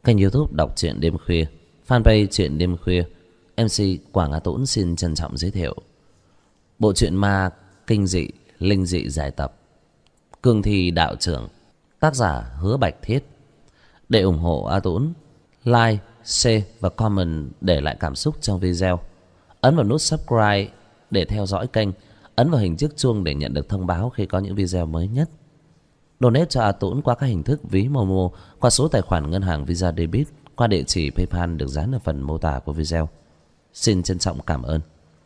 kênh YouTube đọc truyện đêm khuya, fanpage truyện đêm khuya. MC Quảng Á Tũng xin trân trọng giới thiệu bộ truyện ma kinh dị, linh dị giải tập Cương Thi Đạo Trưởng, tác giả Hứa Bạch Thiết. Để ủng hộ A Tũng, like, share và comment để lại cảm xúc trong video. Ấn vào nút subscribe để theo dõi kênh. Ấn vào hình chiếc chuông để nhận được thông báo khi có những video mới nhất. Donate cho A Tũng qua các hình thức ví Momo, qua số tài khoản ngân hàng Visa Debit, qua địa chỉ PayPal được dán ở phần mô tả của video. Xin trân trọng cảm ơn.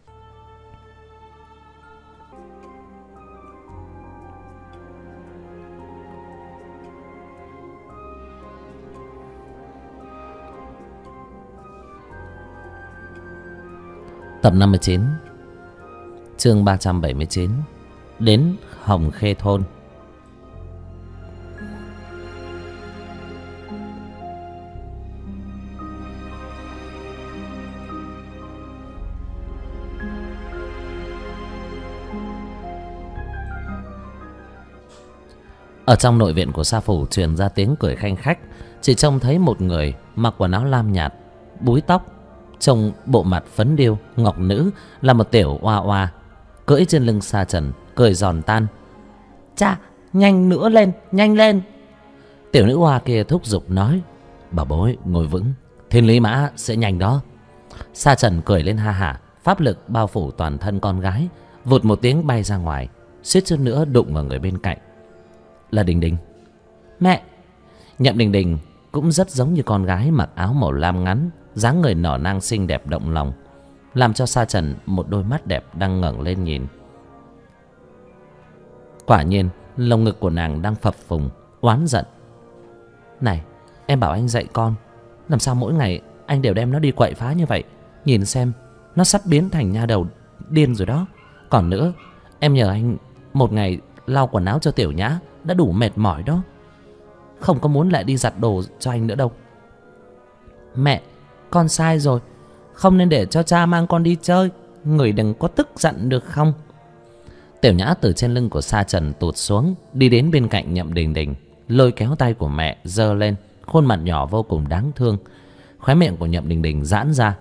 Tập 59, chương 379, đến Hồng Khê Thôn. Ở trong nội viện của Sa Phủ truyền ra tiếng cười khanh khách. Chỉ trông thấy một người mặc quần áo lam nhạt, búi tóc, trông bộ mặt phấn điêu ngọc nữ, là một tiểu oa oa cưỡi trên lưng Sa Trần, cười giòn tan. Cha, nhanh nữa lên, nhanh lên. Tiểu nữ oa kia thúc giục nói: Bà bối ngồi vững, thiên lý mã sẽ nhanh đó. Sa Trần cười lên ha hả, pháp lực bao phủ toàn thân con gái, vụt một tiếng bay ra ngoài, suýt chút nữa đụng vào người bên cạnh. Là Đình Đình. Mẹ. Nhậm Đình Đình cũng rất giống như con gái, mặc áo màu lam ngắn, dáng người nở nang xinh đẹp động lòng, làm cho Sa Trần một đôi mắt đẹp đang ngẩng lên nhìn. Quả nhiên lồng ngực của nàng đang phập phùng, oán giận. Này, em bảo anh dạy con, làm sao mỗi ngày anh đều đem nó đi quậy phá như vậy? Nhìn xem, nó sắp biến thành nha đầu điên rồi đó. Còn nữa, em nhờ anh một ngày lau quần áo cho Tiểu Nhã đã đủ mệt mỏi đó, không có muốn lại đi giặt đồ cho anh nữa đâu. Mẹ, con sai rồi, không nên để cho cha mang con đi chơi. Người đừng có tức giận được không? Tiểu Nhã từ trên lưng của Sa Trần tụt xuống, đi đến bên cạnh Nhậm Đình Đình, lôi kéo tay của mẹ giơ lên, khuôn mặt nhỏ vô cùng đáng thương. Khóe miệng của Nhậm Đình Đình giãn ra.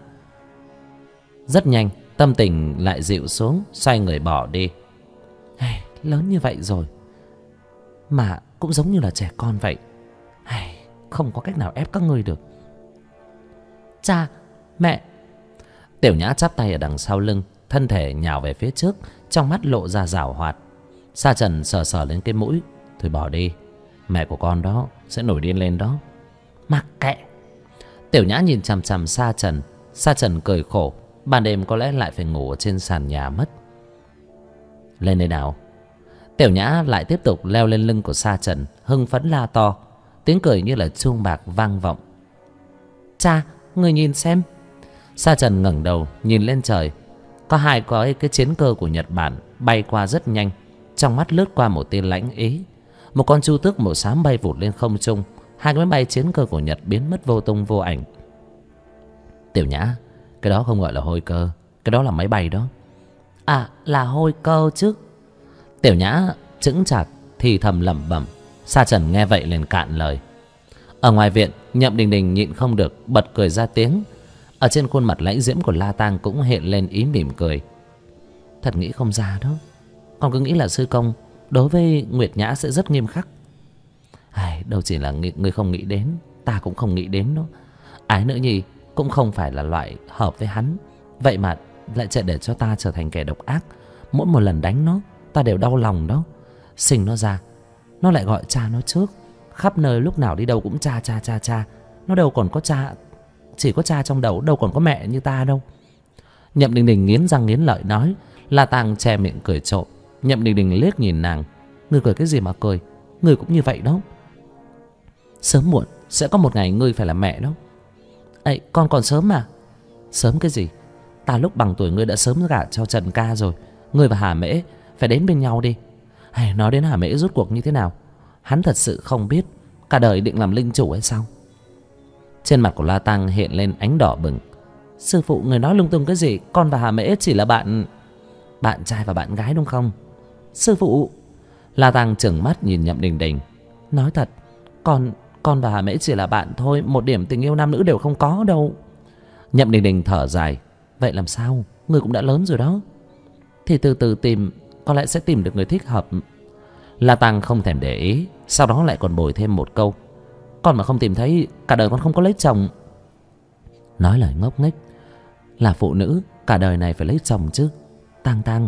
Rất nhanh tâm tình lại dịu xuống, xoay người bỏ đi. Lớn như vậy rồi mà cũng giống như là trẻ con vậy. Không có cách nào ép các ngươi được. Cha, mẹ. Tiểu Nhã chắp tay ở đằng sau lưng, thân thể nhào về phía trước, trong mắt lộ ra giảo hoạt. Sa Trần sờ sờ lên cái mũi. Thôi bỏ đi, mẹ của con đó sẽ nổi điên lên đó. Mặc kệ. Tiểu Nhã nhìn chằm chằm Sa Trần. Sa Trần cười khổ, ban đêm có lẽ lại phải ngủ ở trên sàn nhà mất. Lên đây nào. Tiểu Nhã lại tiếp tục leo lên lưng của Sa Trần, hưng phấn la to, tiếng cười như là chuông bạc vang vọng. Cha, người nhìn xem. Sa Trần ngẩng đầu nhìn lên trời. Có hai cái chiến cơ của Nhật Bản bay qua rất nhanh, trong mắt lướt qua một tia lãnh ý. Một con chu tước màu xám bay vụt lên không trung. Hai cái máy bay chiến cơ của Nhật biến mất vô tung vô ảnh. Tiểu Nhã, cái đó không gọi là hôi cơ, cái đó là máy bay đó. À, là hôi cơ chứ. Tiểu Nhã chững chạc thì thầm lẩm bẩm. Sa Trần nghe vậy liền cạn lời. Ở ngoài viện, Nhậm Đình Đình nhịn không được bật cười ra tiếng. Ở trên khuôn mặt lãnh diễm của La Tang cũng hiện lên ý mỉm cười. Thật nghĩ không ra đó. Con cứ nghĩ là sư công đối với Nguyệt Nhã sẽ rất nghiêm khắc. Đâu chỉ là người không nghĩ đến, ta cũng không nghĩ đến đó. Ái Nữ Nhi cũng không phải là loại hợp với hắn, vậy mà lại chạy để cho ta trở thành kẻ độc ác. Mỗi một lần đánh nó, ta đều đau lòng đó. Sinh nó ra, nó lại gọi cha nó trước, khắp nơi lúc nào đi đâu cũng cha cha cha cha. Nó đâu còn có cha, chỉ có cha trong đầu, đâu còn có mẹ như ta đâu. Nhậm Đình Đình nghiến răng nghiến lợi nói. La Tang che miệng cười trộm. Nhậm Đình Đình liếc nhìn nàng. Ngươi cười cái gì mà cười, ngươi cũng như vậy đó. Sớm muộn sẽ có một ngày ngươi phải là mẹ đó. Ấy, con còn sớm mà. Sớm cái gì, ta lúc bằng tuổi ngươi đã sớm gả cho Trần ca rồi. Ngươi và Hà Mễ phải đến bên nhau đi. Nói đến Hà Mễ rốt cuộc như thế nào, hắn thật sự không biết cả đời định làm linh chủ hay sao? Trên mặt của La Tang hiện lên ánh đỏ bừng. Sư phụ, người nói lung tung cái gì? Con và Hà Mễ chỉ là bạn trai và bạn gái đúng không? Sư phụ. La Tang trừng mắt nhìn Nhậm Đình Đình. Nói thật, con Con và Hà Mễ chỉ là bạn thôi, một điểm tình yêu nam nữ đều không có đâu. Nhậm Đình Đình thở dài. Vậy làm sao? Ngươi cũng đã lớn rồi đó. Thì từ từ tìm, có lẽ sẽ tìm được người thích hợp. La Tăng không thèm để ý, sau đó lại còn bồi thêm một câu. Con mà không tìm thấy, cả đời con không có lấy chồng. Nói lời ngốc nghếch. Là phụ nữ, cả đời này phải lấy chồng chứ. Tăng,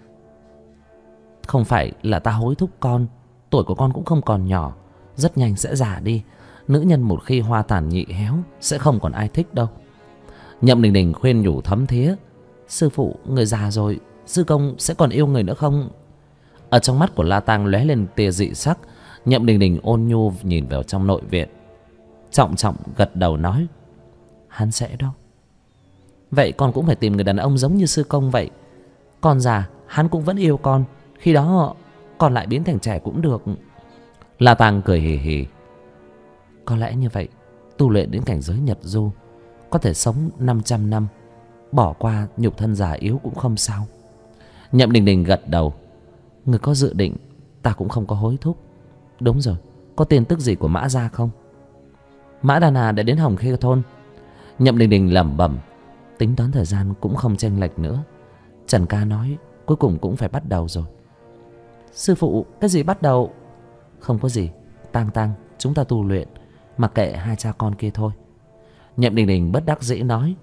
không phải là ta hối thúc con. Tuổi của con cũng không còn nhỏ, rất nhanh sẽ già đi. Nữ nhân một khi hoa tàn nhị héo, sẽ không còn ai thích đâu. Nhậm Đình Đình khuyên nhủ thấm thía. Sư phụ, người già rồi, sư công sẽ còn yêu người nữa không? Ở trong mắt của La Tăng lóe lên tia dị sắc. Nhậm Đình Đình ôn nhu nhìn vào trong nội viện, trọng trọng gật đầu nói. Hắn sẽ đâu. Vậy con cũng phải tìm người đàn ông giống như sư công vậy. Con già, hắn cũng vẫn yêu con. Khi đó con lại biến thành trẻ cũng được. La Tăng cười hì hì. Có lẽ như vậy, tu luyện đến cảnh giới Nhật Du, có thể sống 500 năm, bỏ qua nhục thân già yếu cũng không sao. Nhậm Đình Đình gật đầu. Người có dự định, ta cũng không có hối thúc. Đúng rồi, có tin tức gì của Mã gia không? Mã Đà Nà đã đến Hồng Khê thôn. Nhậm Đình Đình lẩm bẩm. Tính toán thời gian cũng không chênh lệch nữa. Trần ca nói cuối cùng cũng phải bắt đầu rồi. Sư phụ, cái gì bắt đầu? Không có gì, Tăng, chúng ta tu luyện, mặc kệ hai cha con kia thôi. Nhậm Đình Đình bất đắc dĩ nói.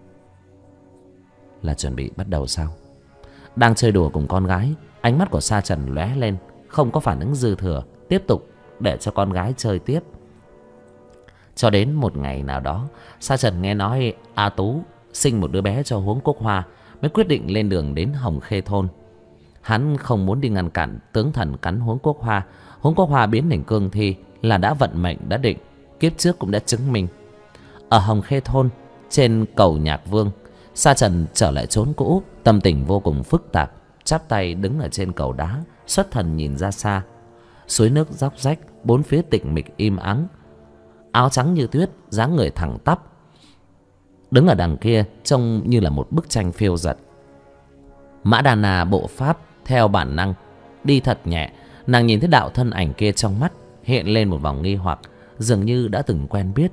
Là chuẩn bị bắt đầu sao? Đang chơi đùa cùng con gái, ánh mắt của Sa Trần lóe lên, không có phản ứng dư thừa, tiếp tục để cho con gái chơi tiếp. Cho đến một ngày nào đó, Sa Trần nghe nói A Tú sinh một đứa bé cho Huống Quốc Hoa, mới quyết định lên đường đến Hồng Khê thôn. Hắn không muốn đi ngăn cản tướng thần cắn Huống Quốc Hoa. Huống Quốc Hoa biến thành cương thi là đã vận mệnh đã định, kiếp trước cũng đã chứng minh. Ở Hồng Khê thôn, trên cầu Nhạc Vương, Sa Trần trở lại chốn cũ, tâm tình vô cùng phức tạp, chắp tay đứng ở trên cầu đá, xuất thần nhìn ra xa. Suối nước róc rách, bốn phía tĩnh mịch im ắng. Áo trắng như tuyết, dáng người thẳng tắp, đứng ở đằng kia trông như là một bức tranh phiêu dật. Mã Đà Nà bộ pháp theo bản năng đi thật nhẹ. Nàng nhìn thấy đạo thân ảnh kia, trong mắt hiện lên một vòng nghi hoặc, dường như đã từng quen biết.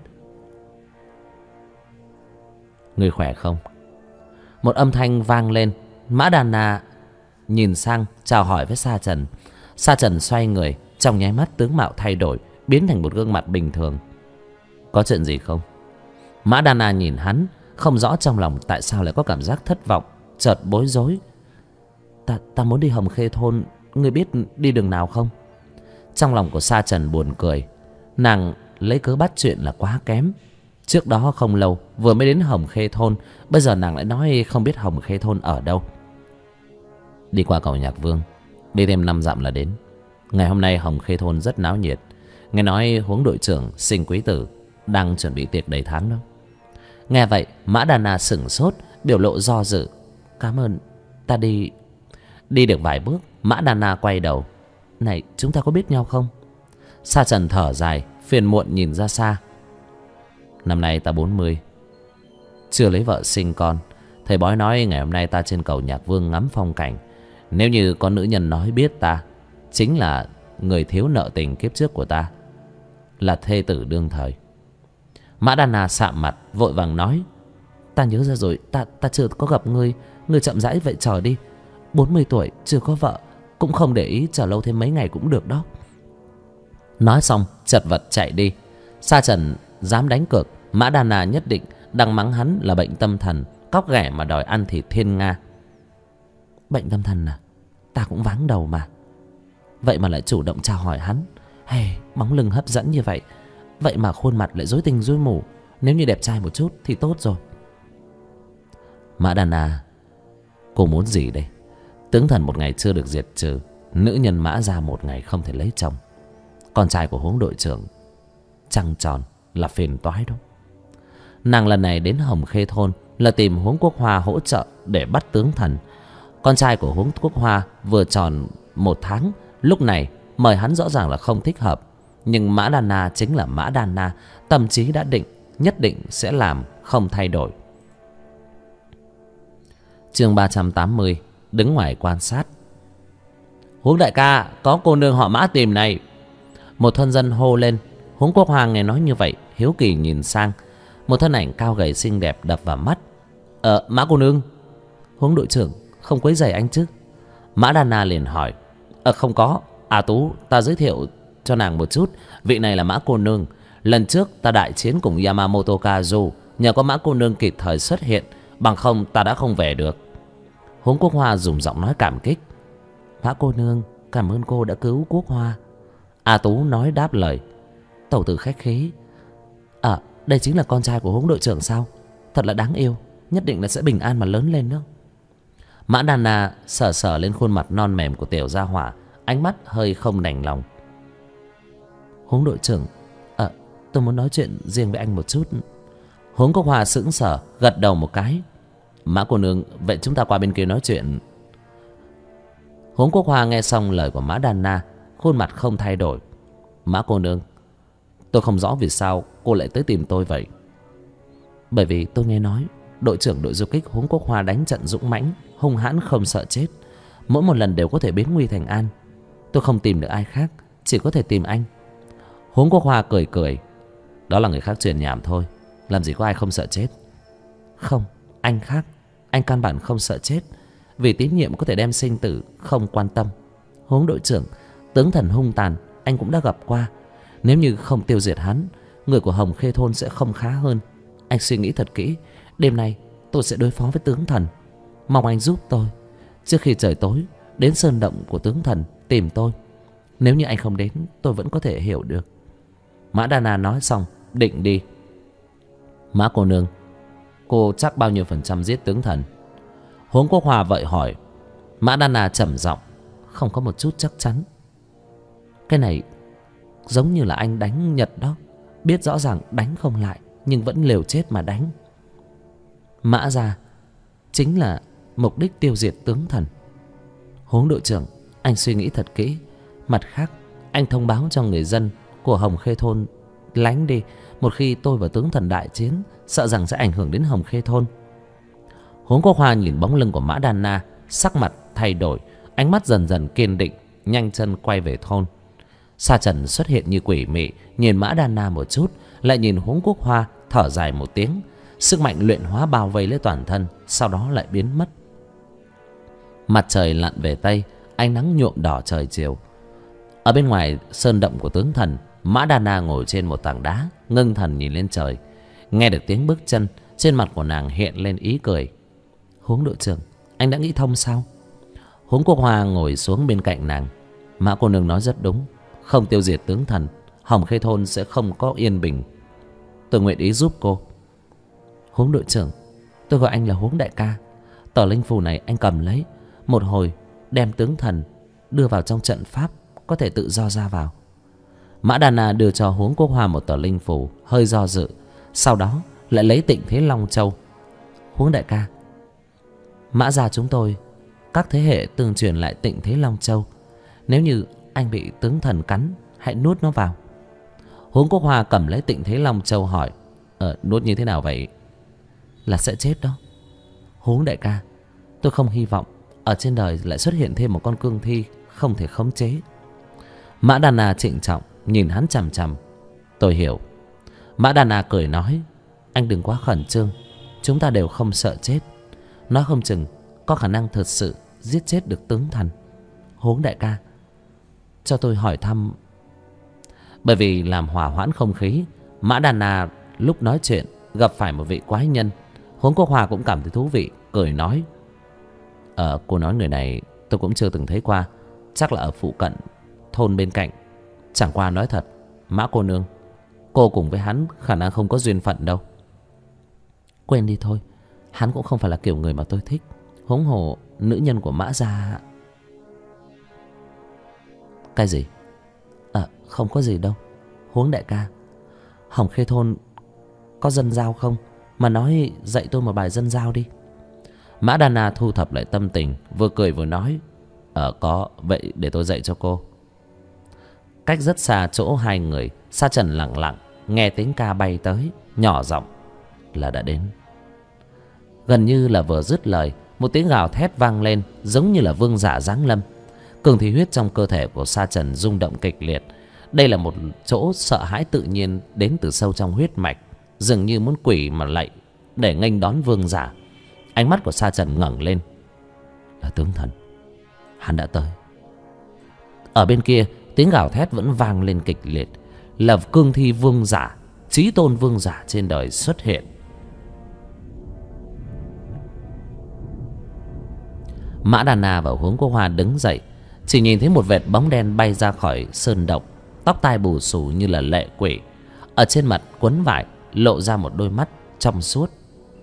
Người khỏe không? Một âm thanh vang lên. Mã Đà Nà nhìn sang chào hỏi với Sa Trần. Sa Trần xoay người, trong nháy mắt tướng mạo thay đổi, biến thành một gương mặt bình thường. Có chuyện gì không? Mã Đà Nà nhìn hắn, không rõ trong lòng tại sao lại có cảm giác thất vọng, chợt bối rối. Ta muốn đi Hồng Khê thôn, ngươi biết đi đường nào không? Trong lòng của Sa Trần buồn cười. Nàng lấy cớ bắt chuyện là quá kém. Trước đó không lâu vừa mới đến Hồng Khê thôn, bây giờ nàng lại nói không biết Hồng Khê thôn ở đâu. Đi qua cầu Nhạc Vương, đi thêm 5 dặm là đến. Ngày hôm nay Hồng Khê thôn rất náo nhiệt. Nghe nói Huống đội trưởng sinh quý tử đang chuẩn bị tiệc đầy tháng đó. Nghe vậy Mã Đà Nà sửng sốt, biểu lộ do dự. Cảm ơn, ta đi. Đi được vài bước, Mã Đà Nà quay đầu. Này, chúng ta có biết nhau không? Sa Trần thở dài, phiền muộn nhìn ra xa. Năm nay ta 40, chưa lấy vợ sinh con. Thầy bói nói ngày hôm nay ta trên cầu Nhạc Vương ngắm phong cảnh. Nếu như có nữ nhân nói biết ta, chính là người thiếu nợ tình kiếp trước của ta, là thê tử đương thời. Mã Đà Nà sạm mặt, vội vàng nói. Ta nhớ ra rồi, ta chưa có gặp ngươi. Ngươi chậm rãi vậy chờ đi. 40 tuổi chưa có vợ, cũng không để ý, chờ lâu thêm mấy ngày cũng được đó. Nói xong chật vật chạy đi. Sa Trần dám đánh cược Mã Đà Nà nhất định đang mắng hắn là bệnh tâm thần, cóc ghẻ mà đòi ăn thịt thiên nga. Bệnh tâm thần à? Ta cũng váng đầu mà. Vậy mà lại chủ động chào hỏi hắn. Hey, bóng lưng hấp dẫn như vậy, vậy mà khuôn mặt lại rối tinh rối mù. Nếu như đẹp trai một chút thì tốt rồi. Mã Đà Nà, cô muốn gì đây? Tướng thần một ngày chưa được diệt trừ, nữ nhân Mã gia một ngày không thể lấy chồng. Con trai của Huống đội trưởng trăng tròn là phiền toái đâu. Nàng lần này đến Hồng Khê thôn là tìm Huống Quốc Hoa hỗ trợ để bắt tướng thần. Con trai của Huống Quốc Hoa vừa tròn 1 tháng, lúc này mời hắn rõ ràng là không thích hợp. Nhưng Mã Đà Na chính là Mã Đà Na, tâm trí đã định, nhất định sẽ làm, không thay đổi. Chương 380, đứng ngoài quan sát. Huống đại ca, có cô nương họ Mã tìm này. Một thôn dân hô lên. Huống Quốc Hoa nghe nói như vậy, hiếu kỳ nhìn sang. Một thân ảnh cao gầy xinh đẹp đập vào mắt. Mã cô nương. Huống đội trưởng, không quấy rầy anh chứ? Mã Đan Na liền hỏi. Không có. Tú, ta giới thiệu cho nàng một chút. Vị này là Mã cô nương. Lần trước ta đại chiến cùng Yamamoto Kazu, nhờ có Mã cô nương kịp thời xuất hiện, bằng không ta đã không về được. Huống Quốc Hoa dùng giọng nói cảm kích. Mã cô nương, cảm ơn cô đã cứu Quốc Hoa. Tú nói đáp lời. Tẩu tử khách khí. Đây chính là con trai của Huống đội trưởng sao? Thật là đáng yêu, nhất định là sẽ bình an mà lớn lên nữa. Mã Đan Na sờ sờ lên khuôn mặt non mềm của tiểu gia hỏa, ánh mắt hơi không đành lòng. Huống đội trưởng, tôi muốn nói chuyện riêng với anh một chút. Huống Quốc Hoa sững sờ, gật đầu một cái. Mã cô nương, vậy chúng ta qua bên kia nói chuyện. Huống Quốc Hoa nghe xong lời của Mã Đan Na, khuôn mặt không thay đổi. Mã cô nương, tôi không rõ vì sao cô lại tới tìm tôi vậy. Bởi vì tôi nghe nói đội trưởng đội du kích Huống Quốc Hoa đánh trận dũng mãnh, hung hãn không sợ chết, mỗi một lần đều có thể biến nguy thành an. Tôi không tìm được ai khác, chỉ có thể tìm anh. Huống Quốc Hoa cười cười. Đó là người khác truyền nhảm thôi, làm gì có ai không sợ chết. Không, anh khác. Anh căn bản không sợ chết, vì tín nhiệm có thể đem sinh tử, không quan tâm. Huống đội trưởng, tướng thần hung tàn anh cũng đã gặp qua. Nếu như không tiêu diệt hắn, người của Hồng Khê thôn sẽ không khá hơn. Anh suy nghĩ thật kỹ, đêm nay tôi sẽ đối phó với tướng thần. Mong anh giúp tôi, trước khi trời tối đến sơn động của tướng thần tìm tôi. Nếu như anh không đến, tôi vẫn có thể hiểu được. Mã Đan Na nói xong định đi. Mã cô nương, cô chắc bao nhiêu % giết tướng thần? Huống Quốc Hoa vậy hỏi. Mã Đan Na trầm giọng. Không có một chút chắc chắn. Cái này giống như là anh đánh Nhật đó, biết rõ ràng đánh không lại nhưng vẫn liều chết mà đánh. Mã gia chính là mục đích tiêu diệt tướng thần. Huống đội trưởng, anh suy nghĩ thật kỹ. Mặt khác, anh thông báo cho người dân của Hồng Khê thôn lánh đi. Một khi tôi và tướng thần đại chiến, sợ rằng sẽ ảnh hưởng đến Hồng Khê thôn. Huống Quốc Hoa nhìn bóng lưng của Mã Đan Na, sắc mặt thay đổi, ánh mắt dần dần kiên định, nhanh chân quay về thôn. Sa Trần xuất hiện như quỷ mị, nhìn Mã Đan Na một chút, lại nhìn Huống Quốc Hoa, thở dài một tiếng. Sức mạnh luyện hóa bao vây lấy toàn thân, sau đó lại biến mất. Mặt trời lặn về tây, ánh nắng nhuộm đỏ trời chiều. Ở bên ngoài sơn động của tướng thần, Mã Đan Na ngồi trên một tảng đá, ngưng thần nhìn lên trời. Nghe được tiếng bước chân, trên mặt của nàng hiện lên ý cười. Huống đội trưởng, anh đã nghĩ thông sao? Huống Quốc Hoa ngồi xuống bên cạnh nàng. Mã cô nương nói rất đúng, không tiêu diệt tướng thần, Hồng Khê thôn sẽ không có yên bình. Tôi nguyện ý giúp cô. Huống đội trưởng, tôi gọi anh là Huống đại ca. Tờ linh phù này anh cầm lấy, một hồi đem tướng thần đưa vào trong trận pháp, có thể tự do ra vào. Mã Đan Na đưa cho Huống Quốc Hoa một tờ linh phù, hơi do dự, sau đó lại lấy Tịnh Thế Long Châu. Huống đại ca, Mã gia chúng tôi các thế hệ tương truyền lại Tịnh Thế Long Châu. Nếu như anh bị tướng thần cắn, hãy nuốt nó vào. Huống Quốc Hoa cầm lấy Tịnh Thế Long Châu hỏi. Nuốt như thế nào vậy? Là sẽ chết đó. Huống đại ca, tôi không hy vọng ở trên đời lại xuất hiện thêm một con cương thi không thể khống chế. Mã Đan Na trịnh trọng nhìn hắn chằm chằm. Tôi hiểu. Mã Đan Na cười nói. Anh đừng quá khẩn trương, chúng ta đều không sợ chết. Nói không chừng có khả năng thật sự giết chết được tướng thần. Huống đại ca, cho tôi hỏi thăm. Bởi vì làm hỏa hoãn không khí, Mã Đan Na lúc nói chuyện gặp phải một vị quái nhân. Huống Quốc Hoa cũng cảm thấy thú vị, cười nói. Cô nói người này tôi cũng chưa từng thấy qua, chắc là ở phụ cận thôn bên cạnh. Chẳng qua nói thật, Mã cô nương, cô cùng với hắn khả năng không có duyên phận đâu. Quên đi thôi, hắn cũng không phải là kiểu người mà tôi thích. Huống hồ nữ nhân của Mã gia. Cái gì? Không có gì đâu. Huống đại ca, Hồng Khê thôn có dân giao không? Mà nói dạy tôi một bài dân giao đi. Mã Đan Na thu thập lại tâm tình, vừa cười vừa nói. Có, vậy để tôi dạy cho cô. Cách rất xa chỗ hai người, Sa Trần lặng lặng nghe tiếng ca bay tới, nhỏ giọng là đã đến. Gần như là vừa dứt lời, một tiếng gào thét vang lên, giống như là vương giả giáng lâm. Cường khí huyết trong cơ thể của Sa Trần rung động kịch liệt, Đây là một chỗ sợ hãi tự nhiên đến từ sâu trong huyết mạch, dường như muốn quỳ mà lạy để nghênh đón vương giả. Ánh mắt của Sa Trần ngẩng lên. Là tướng thần, hắn đã tới. Ở bên kia tiếng gào thét vẫn vang lên kịch liệt. Là cương thi vương giả, chí tôn vương giả trên đời xuất hiện. Mã Đà Na và Huống Quốc Hoa đứng dậy, chỉ nhìn thấy một vệt bóng đen bay ra khỏi sơn động, tóc tai bù xù như là lệ quỷ. Ở trên mặt quấn vải lộ ra một đôi mắt trong suốt.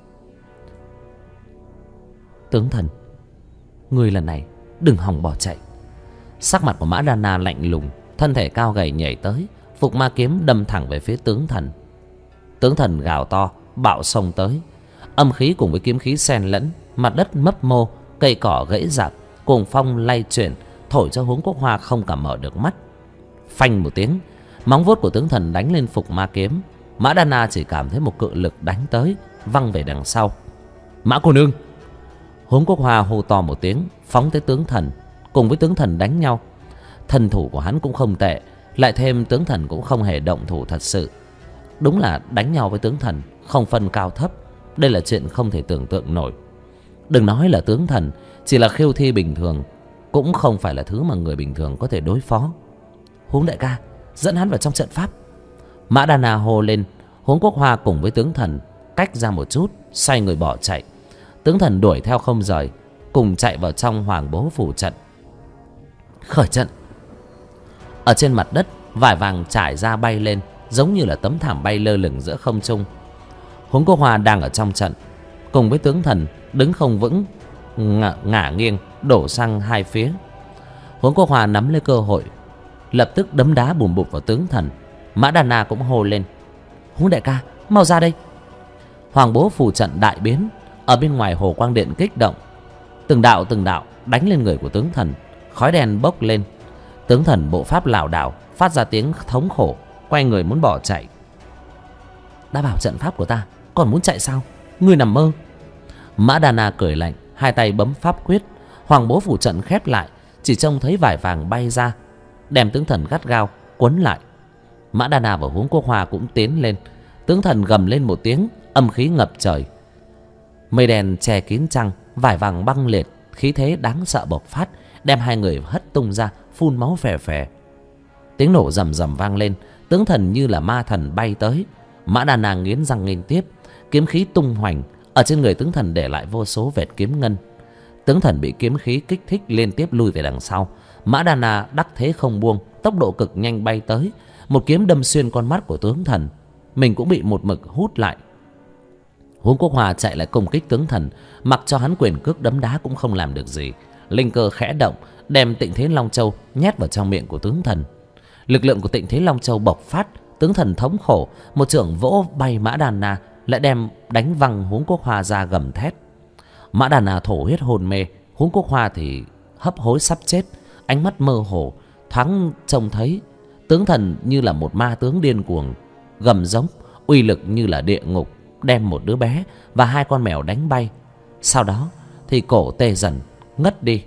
Tướng thần, ngươi lần này đừng hòng bỏ chạy. Sắc mặt của Mã Đà Na lạnh lùng, thân thể cao gầy nhảy tới, phục ma kiếm đâm thẳng về phía tướng thần. Tướng thần gào to, bạo xông tới. Âm khí cùng với kiếm khí xen lẫn, mặt đất mấp mô, cây cỏ gãy rạp, cuồng phong lay chuyển, thổi cho Huống Quốc Hoa không cảm mở được mắt. Phanh một tiếng, móng vuốt của tướng thần đánh lên phục ma kiếm. Mã Đà Na chỉ cảm thấy một cự lực đánh tới, văng về đằng sau. Mã cô nương! Huống Quốc Hoa hô to một tiếng, phóng tới tướng thần, cùng với tướng thần đánh nhau. Thần thủ của hắn cũng không tệ, lại thêm tướng thần cũng không hề động thủ thật sự. Đúng là đánh nhau với tướng thần không phân cao thấp, đây là chuyện không thể tưởng tượng nổi. Đừng nói là tướng thần, chỉ là khiêu thi bình thường cũng không phải là thứ mà người bình thường có thể đối phó. Huống đại ca, dẫn hắn vào trong trận pháp. Mã Đà Na hô lên. Huống Quốc Hoa cùng với tướng thần cách ra một chút, xoay người bỏ chạy. Tướng thần đuổi theo không rời, cùng chạy vào trong Hoàng Bố phủ trận. Khởi trận. Ở trên mặt đất, vải vàng trải ra bay lên, giống như là tấm thảm bay lơ lửng giữa không trung. Huống Quốc Hoa đang ở trong trận, cùng với tướng thần đứng không vững, ngả nghiêng đổ sang hai phía. Huống Quốc Hoa nắm lấy cơ hội, lập tức đấm đá bùm bụp vào tướng thần. Mã Đà Na cũng hô lên. Huống đại ca, mau ra đây. Hoàng Bố phủ trận đại biến. Ở bên ngoài hồ quang điện kích động, từng đạo đánh lên người của tướng thần. Khói đen bốc lên. Tướng thần bộ pháp lảo đảo, phát ra tiếng thống khổ, quay người muốn bỏ chạy. Đã bảo trận pháp của ta, còn muốn chạy sao? Ngươi nằm mơ. Mã Đà Na cười lạnh, hai tay bấm pháp quyết. Hoàng Bố phủ trận khép lại, chỉ trông thấy vải vàng bay ra, đem tướng thần gắt gao quấn lại. Mã Đà Na và Huống Quốc Hoa cũng tiến lên. Tướng thần gầm lên một tiếng, âm khí ngập trời. Mây đen che kín trăng, vải vàng băng liệt, khí thế đáng sợ bộc phát, đem hai người hất tung ra, phun máu phè phè. Tiếng nổ rầm rầm vang lên. Tướng thần như là ma thần bay tới. Mã Đà Na nghiến răng nghênh tiếp, kiếm khí tung hoành. Ở trên người tướng thần để lại vô số vệt kiếm ngân. Tướng thần bị kiếm khí kích thích liên tiếp lui về đằng sau. Mã Đà Na đắc thế không buông, tốc độ cực nhanh bay tới, một kiếm đâm xuyên con mắt của tướng thần. Mình cũng bị một mực hút lại. Huống Quốc Hoa chạy lại công kích tướng thần, mặc cho hắn quyền cước đấm đá cũng không làm được gì. Linh cơ khẽ động, đem Tịnh Thế Long Châu nhét vào trong miệng của tướng thần. Lực lượng của Tịnh Thế Long Châu bộc phát, tướng thần thống khổ, một chưởng vỗ bay Mã Đà Na, lại đem đánh văng Huống Quốc Hoa ra gầm thét. Mã Đà Na thổ huyết hôn mê, Huống Quốc Hoa thì hấp hối sắp chết, ánh mắt mơ hồ, thoáng trông thấy tướng thần như là một ma tướng điên cuồng, gầm giống, uy lực như là địa ngục, đem một đứa bé và hai con mèo đánh bay. Sau đó thì cổ tê dần ngất đi.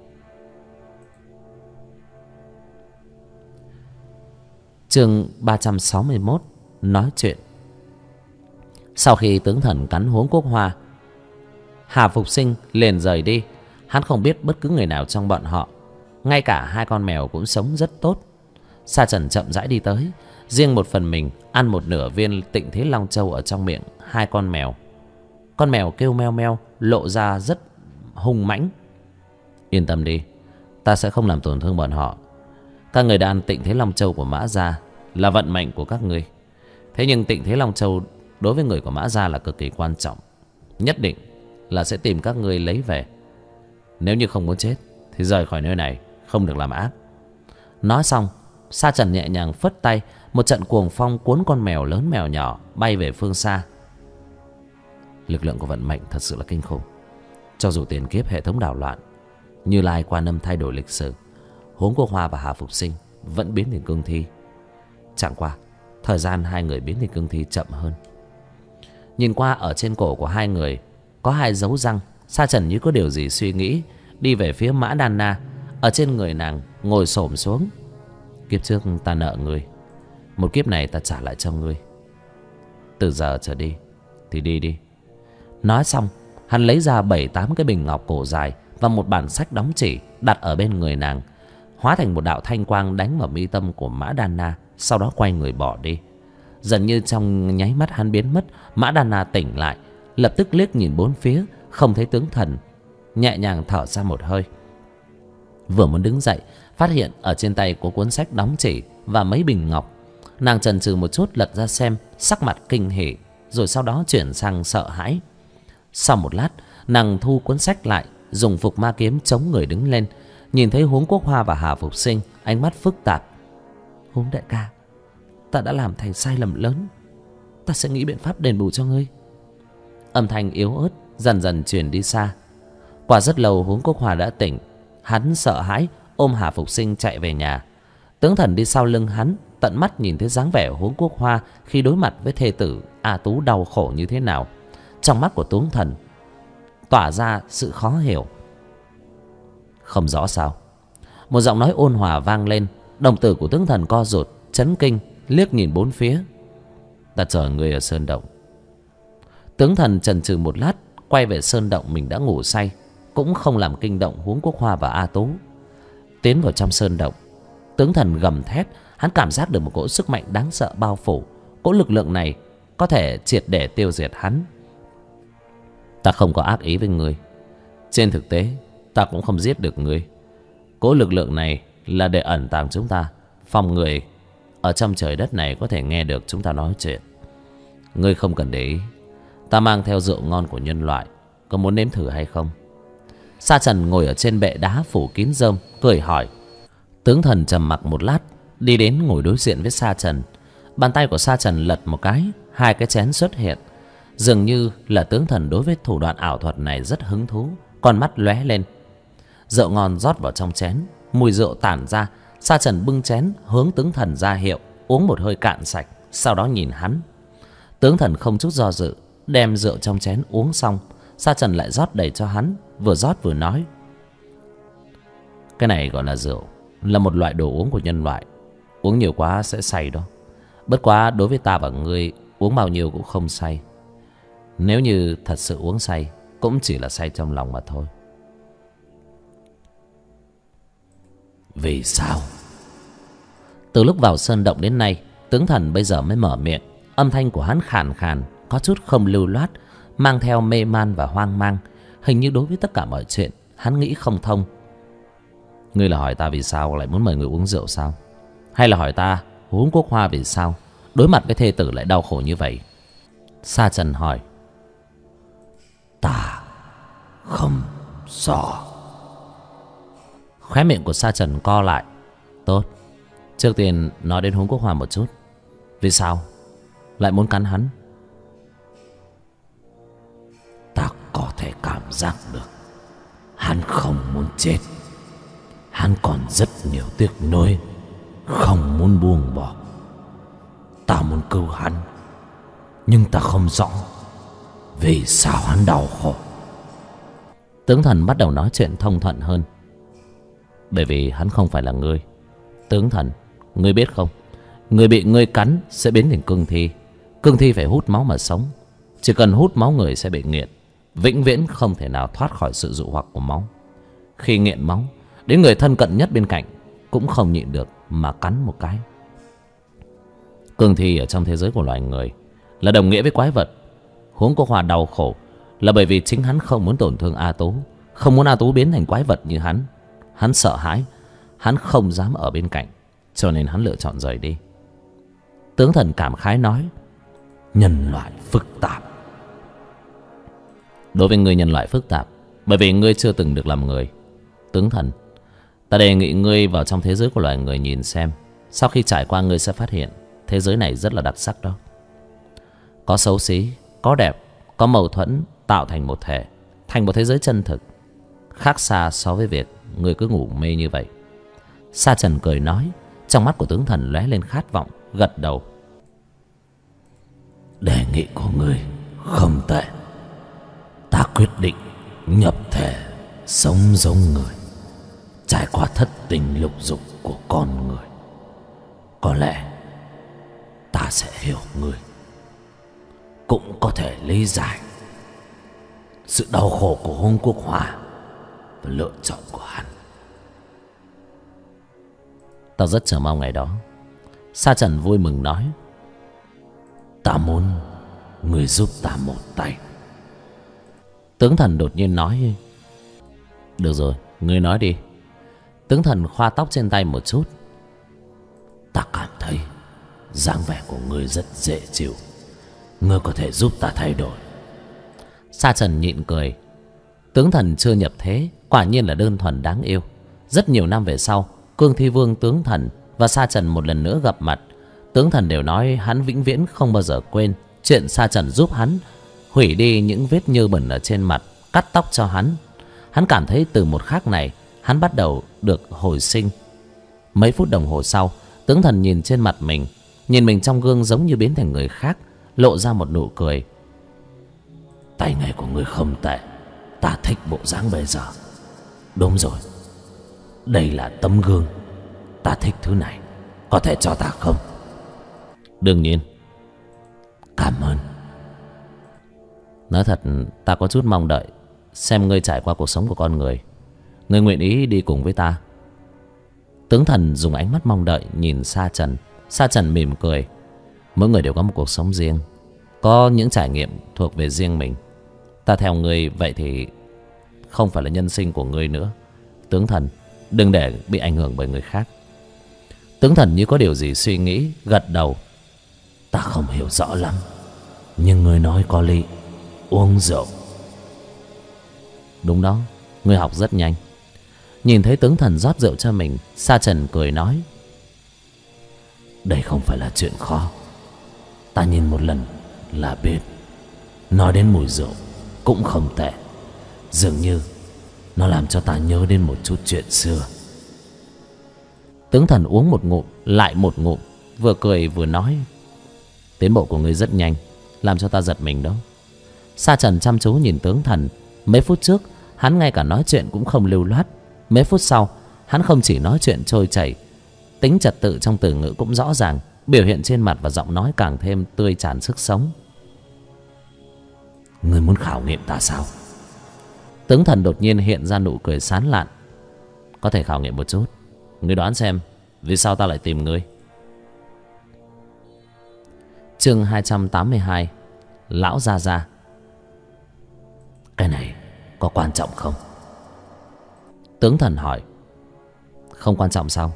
Chương 361 nói chuyện. Sau khi tướng thần cắn Huống Quốc Hoa, Hà Phục Sinh liền rời đi. Hắn không biết bất cứ người nào trong bọn họ, ngay cả hai con mèo cũng sống rất tốt. Sa Trần chậm rãi đi tới, riêng một phần mình ăn một nửa viên Tịnh Thế Long Châu ở trong miệng hai con mèo. Con mèo kêu meo meo, lộ ra rất hung mãnh. Yên tâm đi, ta sẽ không làm tổn thương bọn họ. Các người đã ăn Tịnh Thế Long Châu của Mã gia là vận mệnh của các ngươi. Thế nhưng Tịnh Thế Long Châu đối với người của Mã gia là cực kỳ quan trọng, nhất định là sẽ tìm các ngươi lấy về. Nếu như không muốn chết thì rời khỏi nơi này, không được làm ác. Nói xong, Sa Trần nhẹ nhàng phất tay, một trận cuồng phong cuốn con mèo lớn mèo nhỏ bay về phương xa. Lực lượng của vận mệnh thật sự là kinh khủng. Cho dù tiền kiếp hệ thống đảo loạn, Như Lai Quan Âm thay đổi lịch sử, Huống Quốc Hoa và Hà Phục Sinh vẫn biến thành cương thi. Chẳng qua thời gian hai người biến thành cương thi chậm hơn. Nhìn qua ở trên cổ của hai người có hai dấu răng, Sa Trần như có điều gì suy nghĩ, đi về phía Mã Đan Na. Ở trên người nàng ngồi xổm xuống. Kiếp trước ta nợ ngươi, một kiếp này ta trả lại cho ngươi. Từ giờ trở đi thì đi đi. Nói xong, hắn lấy ra 7-8 cái bình ngọc cổ dài và một bản sách đóng chỉ đặt ở bên người nàng, hóa thành một đạo thanh quang đánh vào mi tâm của Mã Đan Na, sau đó quay người bỏ đi. Dần như trong nháy mắt hắn biến mất, Mã Đan Na tỉnh lại, lập tức liếc nhìn bốn phía, không thấy tướng thần, nhẹ nhàng thở ra một hơi. Vừa muốn đứng dậy, phát hiện ở trên tay có cuốn sách đóng chỉ và mấy bình ngọc. Nàng chần chừ một chút, lật ra xem, sắc mặt kinh hỉ, rồi sau đó chuyển sang sợ hãi. Sau một lát, nàng thu cuốn sách lại, dùng phục ma kiếm chống người đứng lên. Nhìn thấy Huống Quốc Hoa và Hà Phục Sinh, ánh mắt phức tạp. Huống đại ca, ta đã làm thành sai lầm lớn, ta sẽ nghĩ biện pháp đền bù cho ngươi. Âm thanh yếu ớt dần dần truyền đi xa. Qua rất lâu, Huống Quốc Hoa đã tỉnh. Hắn sợ hãi ôm Hà Phục Sinh chạy về nhà. Tướng thần đi sau lưng hắn, tận mắt nhìn thấy dáng vẻ Huống Quốc Hoa khi đối mặt với thê tử A Tú đau khổ như thế nào. Trong mắt của tướng thần tỏa ra sự khó hiểu. Không rõ sao, một giọng nói ôn hòa vang lên. Đồng tử của tướng thần co rụt, chấn kinh, liếc nhìn bốn phía. Ta chờ người ở sơn động. Tướng thần chần chừ một lát, quay về sơn động mình đã ngủ say, cũng không làm kinh động Huống Quốc Hoa và A Tú. Tiến vào trong sơn động, tướng thần gầm thét. Hắn cảm giác được một cỗ sức mạnh đáng sợ bao phủ. Cỗ lực lượng này có thể triệt để tiêu diệt hắn. Ta không có ác ý với ngươi. Trên thực tế, ta cũng không giết được ngươi. Cỗ lực lượng này là để ẩn tàng chúng ta, phòng người ở trong trời đất này có thể nghe được chúng ta nói chuyện. Ngươi không cần để ý. Ta mang theo rượu ngon của nhân loại, có muốn nếm thử hay không? Sa Trần ngồi ở trên bệ đá phủ kín rơm, cười hỏi. Tướng thần trầm mặc một lát, đi đến ngồi đối diện với Sa Trần. Bàn tay của Sa Trần lật một cái, hai cái chén xuất hiện. Dường như là tướng thần đối với thủ đoạn ảo thuật này rất hứng thú, con mắt lóe lên. Rượu ngon rót vào trong chén, mùi rượu tản ra. Sa Trần bưng chén hướng tướng thần ra hiệu, uống một hơi cạn sạch, sau đó nhìn hắn. Tướng thần không chút do dự đem rượu trong chén uống xong. Sa Trần lại rót đầy cho hắn, vừa rót vừa nói. Cái này gọi là rượu, là một loại đồ uống của nhân loại. Uống nhiều quá sẽ say đó. Bất quá đối với ta và ngươi, uống bao nhiêu cũng không say. Nếu như thật sự uống say, cũng chỉ là say trong lòng mà thôi. Vì sao? Từ lúc vào sơn động đến nay, tướng thần bây giờ mới mở miệng. Âm thanh của hắn khàn khàn, có chút không lưu loát, mang theo mê man và hoang mang. Hình như đối với tất cả mọi chuyện, hắn nghĩ không thông. Ngươi là hỏi ta vì sao lại muốn mời người uống rượu sao? Hay là hỏi ta Huống Quốc Hoa vì sao đối mặt với thê tử lại đau khổ như vậy? Sa Trần hỏi. Ta không rõ. Khóe miệng của Sa Trần co lại. Tốt, trước tiên nói đến Huống Quốc Hoa một chút. Vì sao lại muốn cắn hắn? Ta có thể cảm giác được hắn không muốn chết. Hắn còn rất nhiều tiếc nuối, không muốn buông bỏ. Ta muốn cứu hắn, nhưng ta không rõ vì sao hắn đau khổ. Tướng thần bắt đầu nói chuyện thông thuận hơn. Bởi vì hắn không phải là ngươi. Tướng thần, ngươi biết không, người bị ngươi cắn sẽ biến thành cương thi. Cương thi phải hút máu mà sống. Chỉ cần hút máu người sẽ bị nghiện, vĩnh viễn không thể nào thoát khỏi sự dụ hoặc của máu. Khi nghiện máu, đến người thân cận nhất bên cạnh cũng không nhịn được mà cắn một cái. Cương thi ở trong thế giới của loài người là đồng nghĩa với quái vật. Huống Quốc Hoa đau khổ là bởi vì chính hắn không muốn tổn thương A Tú, không muốn A Tú biến thành quái vật như hắn. Hắn sợ hãi, hắn không dám ở bên cạnh, cho nên hắn lựa chọn rời đi. Tướng thần cảm khái nói. Nhân loại phức tạp. Đối với ngươi, nhân loại phức tạp bởi vì ngươi chưa từng được làm người. Tướng thần, ta đề nghị ngươi vào trong thế giới của loài người nhìn xem. Sau khi trải qua, ngươi sẽ phát hiện thế giới này rất là đặc sắc đó. Có xấu xí, có đẹp, có mâu thuẫn tạo thành một thể, thành một thế giới chân thực, khác xa so với việc ngươi cứ ngủ mê như vậy. Sa Trần cười nói. Trong mắt của tướng thần lóe lên khát vọng, gật đầu. Đề nghị của ngươi không tệ. Ta quyết định nhập thể sống giống người, trải qua thất tình lục dục của con người. có lẽ ta sẽ hiểu ngươi, cũng có thể lý giải sự đau khổ của Hùng Quốc Hòa và lựa chọn của hắn. Tao rất chờ mong ngày đó. Sa Trần vui mừng nói. Ta muốn ngươi giúp ta một tay. Tướng Thần đột nhiên nói. Được rồi, ngươi nói đi. Tướng Thần khoa tóc trên tay một chút. Ta cảm thấy dáng vẻ của ngươi rất dễ chịu, ngươi có thể giúp ta thay đổi. Sa Trần nhịn cười. Tướng Thần chưa nhập thế, quả nhiên là đơn thuần đáng yêu. Rất nhiều năm về sau, Cương Thi Vương Tướng Thần và Sa Trần một lần nữa gặp mặt. Tướng Thần đều nói hắn vĩnh viễn không bao giờ quên chuyện Sa Trần giúp hắn hủy đi những vết nhơ bẩn ở trên mặt, cắt tóc cho hắn. Hắn cảm thấy từ một khắc này hắn bắt đầu được hồi sinh. Mấy phút đồng hồ sau, Tướng Thần nhìn trên mặt mình, nhìn mình trong gương giống như biến thành người khác, lộ ra một nụ cười. Tay nghề của ngươi không tệ, ta thích bộ dáng bây giờ. Đúng rồi, đây là tấm gương, ta thích thứ này, có thể cho ta không? Đương nhiên. Cảm ơn. Nói thật, ta có chút mong đợi xem ngươi trải qua cuộc sống của con người. Ngươi nguyện ý đi cùng với ta? Tướng Thần dùng ánh mắt mong đợi nhìn Sa Trần. Sa Trần mỉm cười. Mỗi người đều có một cuộc sống riêng, có những trải nghiệm thuộc về riêng mình. Ta theo ngươi vậy thì không phải là nhân sinh của ngươi nữa. Tướng Thần, đừng để bị ảnh hưởng bởi người khác. Tướng Thần như có điều gì suy nghĩ, gật đầu. Ta không hiểu rõ lắm, nhưng ngươi nói có lý. Uống rượu. Đúng đó, ngươi học rất nhanh. Nhìn thấy Tướng Thần rót rượu cho mình, Sa Trần cười nói. Đây không phải là chuyện khó, ta nhìn một lần là biết. Nói đến mùi rượu cũng không tệ, dường như nó làm cho ta nhớ đến một chút chuyện xưa. Tướng Thần uống một ngụm lại một ngụm, vừa cười vừa nói. Tiến bộ của ngươi rất nhanh, làm cho ta giật mình đó. Sa Trần chăm chú nhìn Tướng Thần. Mấy phút trước hắn ngay cả nói chuyện cũng không lưu loát. Mấy phút sau hắn không chỉ nói chuyện trôi chảy, tính trật tự trong từ ngữ cũng rõ ràng, biểu hiện trên mặt và giọng nói càng thêm tươi tràn sức sống. Ngươi muốn khảo nghiệm ta sao? Tướng Thần đột nhiên hiện ra nụ cười sán lạn. Có thể khảo nghiệm một chút. Ngươi đoán xem vì sao ta lại tìm ngươi? Chương 282. Lão Gia Gia. Cái này có quan trọng không? Tướng Thần hỏi. Không quan trọng sao?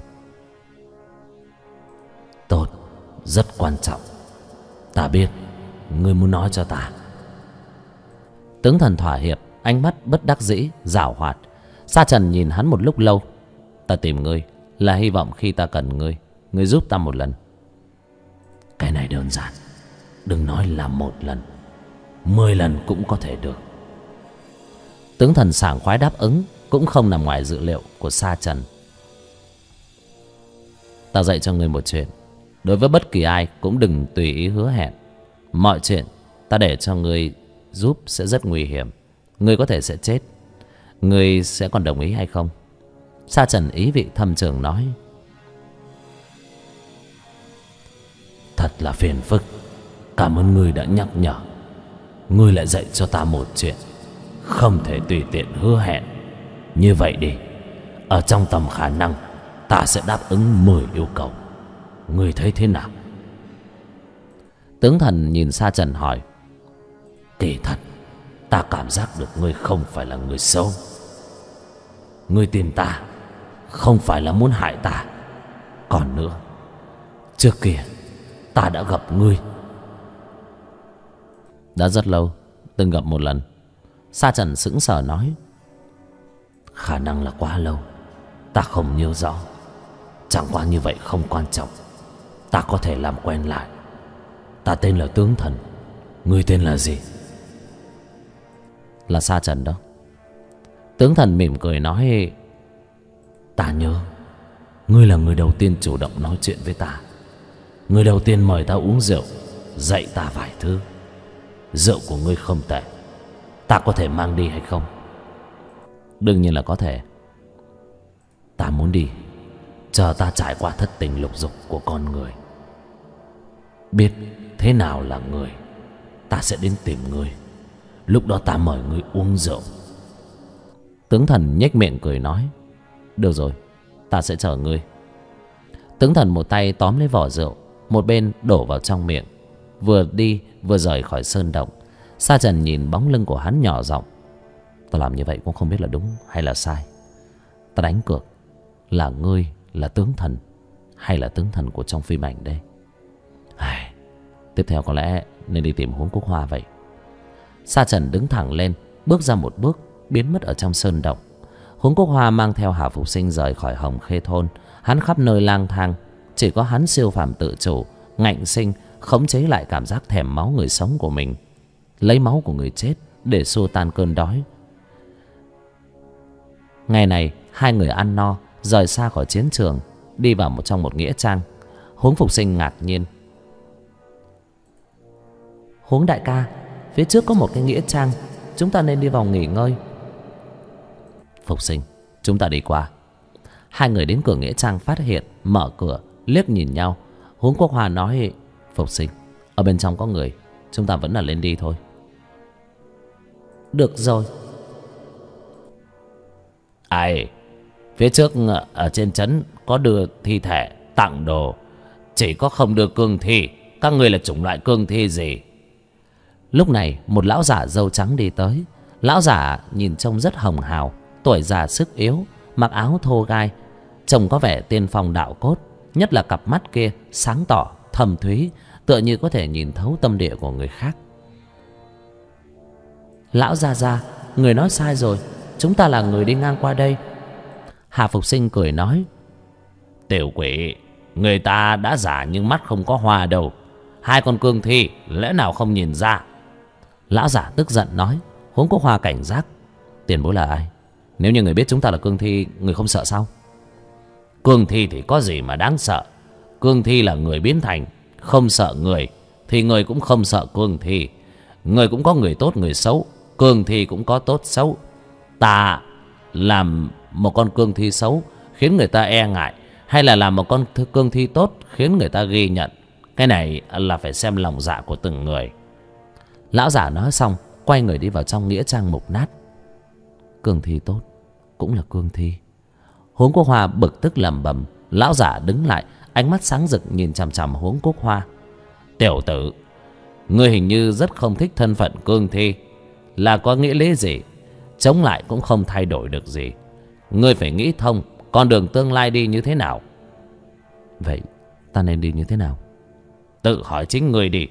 Tốt, rất quan trọng. Ta biết ngươi muốn nói cho ta. Tướng Thần thỏa hiệp, ánh mắt bất đắc dĩ, giảo hoạt. Sa Trần nhìn hắn một lúc lâu. Ta tìm ngươi là hy vọng khi ta cần ngươi, ngươi giúp ta một lần. Cái này đơn giản, đừng nói là một lần, 10 lần cũng có thể được. Tướng Thần sảng khoái đáp ứng, cũng không nằm ngoài dự liệu của Sa Trần. Ta dạy cho ngươi một chuyện. Đối với bất kỳ ai cũng đừng tùy ý hứa hẹn. Mọi chuyện ta để cho ngươi giúp sẽ rất nguy hiểm. Ngươi có thể sẽ chết. Ngươi sẽ còn đồng ý hay không? Sa Trần ý vị thâm trường nói. Thật là phiền phức. Cảm ơn ngươi đã nhắc nhở. Ngươi lại dạy cho ta một chuyện, không thể tùy tiện hứa hẹn. Như vậy đi, ở trong tầm khả năng, ta sẽ đáp ứng 10 yêu cầu. Ngươi thấy thế nào? Tướng Thần nhìn Sa Trần hỏi. Kỳ thật, ta cảm giác được ngươi không phải là người xấu. Ngươi tìm ta không phải là muốn hại ta. Còn nữa, trước kia ta đã gặp ngươi. Đã rất lâu, từng gặp một lần. Sa Trần sững sờ nói. Khả năng là quá lâu, ta không nhớ rõ. Chẳng qua như vậy không quan trọng, ta có thể làm quen lại. Ta tên là Tướng Thần. Ngươi tên là gì? Là Sa Trần đó. Tướng Thần mỉm cười nói. Ta nhớ, ngươi là người đầu tiên chủ động nói chuyện với ta, người đầu tiên mời ta uống rượu, dạy ta vài thứ. Rượu của ngươi không tệ, ta có thể mang đi hay không? Đương nhiên là có thể. Ta muốn đi chờ ta trải qua thất tình lục dục của con người, biết thế nào là người, ta sẽ đến tìm ngươi. Lúc đó ta mời ngươi uống rượu. Tướng thần nhếch miệng cười nói: được rồi, ta sẽ chờ ngươi. Tướng thần một tay tóm lấy vỏ rượu, một bên đổ vào trong miệng, vừa đi vừa rời khỏi sơn động. Sa Trần nhìn bóng lưng của hắn nhỏ giọng: ta làm như vậy cũng không biết là đúng hay là sai. Ta đánh cược là ngươi là tướng thần hay là tướng thần của trong phim ảnh đây. Tiếp theo có lẽ nên đi tìm Huống Quốc Hoa vậy. Sa Trần đứng thẳng lên, bước ra một bước, biến mất ở trong sơn động. Huống Quốc Hoa mang theo Hà Phục Sinh rời khỏi Hồng Khê thôn. Hắn khắp nơi lang thang, chỉ có hắn siêu phàm tự chủ, ngạnh sinh khống chế lại cảm giác thèm máu người sống của mình, lấy máu của người chết để xua tan cơn đói. Ngày này hai người ăn no, rời xa khỏi chiến trường, đi vào trong một nghĩa trang. Huống Phục Sinh ngạc nhiên: Huống đại ca, phía trước có một cái nghĩa trang, chúng ta nên đi vào nghỉ ngơi. Phục Sinh, chúng ta đi qua. Hai người đến cửa nghĩa trang phát hiện, mở cửa, liếc nhìn nhau. Huống Quốc Hoa nói: Phục Sinh, ở bên trong có người, chúng ta vẫn là lên đi thôi. Được rồi. Ai, phía trước ở trên trấn có đưa thi thể, tặng đồ, chỉ có không đưa cương thi. Các người là chủng loại cương thi gì? Lúc này một lão giả râu trắng đi tới. Lão giả nhìn trông rất hồng hào, tuổi già sức yếu, mặc áo thô gai, trông có vẻ tiên phong đạo cốt. Nhất là cặp mắt kia sáng tỏ, thâm thúy, tựa như có thể nhìn thấu tâm địa của người khác. Lão gia, người nói sai rồi, chúng ta là người đi ngang qua đây. Hà Phục Sinh cười nói: Tiểu quỷ, người ta đã giả nhưng mắt không có hoa đâu. Hai con cương thi lẽ nào không nhìn ra? Lão giả tức giận nói. Huống Quốc Hoa cảnh giác: tiền bối là ai? Nếu như người biết chúng ta là cương thi, người không sợ sao? Cương thi thì có gì mà đáng sợ? Cương thi là người biến thành, không sợ người, thì người cũng không sợ cương thi. Người cũng có người tốt người xấu, cương thi cũng có tốt xấu. Ta làm một con cương thi xấu khiến người ta e ngại, hay là làm một con cương thi tốt khiến người ta ghi nhận? Cái này là phải xem lòng dạ của từng người. Lão giả nói xong, quay người đi vào trong nghĩa trang mục nát. Cương thi tốt cũng là cương thi. Huống Quốc Hoa bực tức lẩm bẩm. Lão giả đứng lại, ánh mắt sáng rực nhìn chằm chằm Huống Quốc Hoa. Tiểu tử, ngươi hình như rất không thích thân phận cương thi. Là có nghĩa lý gì? Chống lại cũng không thay đổi được gì. Ngươi phải nghĩ thông con đường tương lai đi như thế nào. Vậy ta nên đi như thế nào? Tự hỏi chính ngươi đi.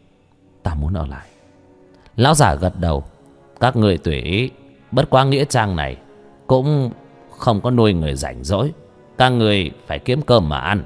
Ta muốn ở lại. Lão giả gật đầu. Các ngươi tùy ý. Bất quá nghĩa trang này cũng không có nuôi người rảnh rỗi. Các ngươi phải kiếm cơm mà ăn.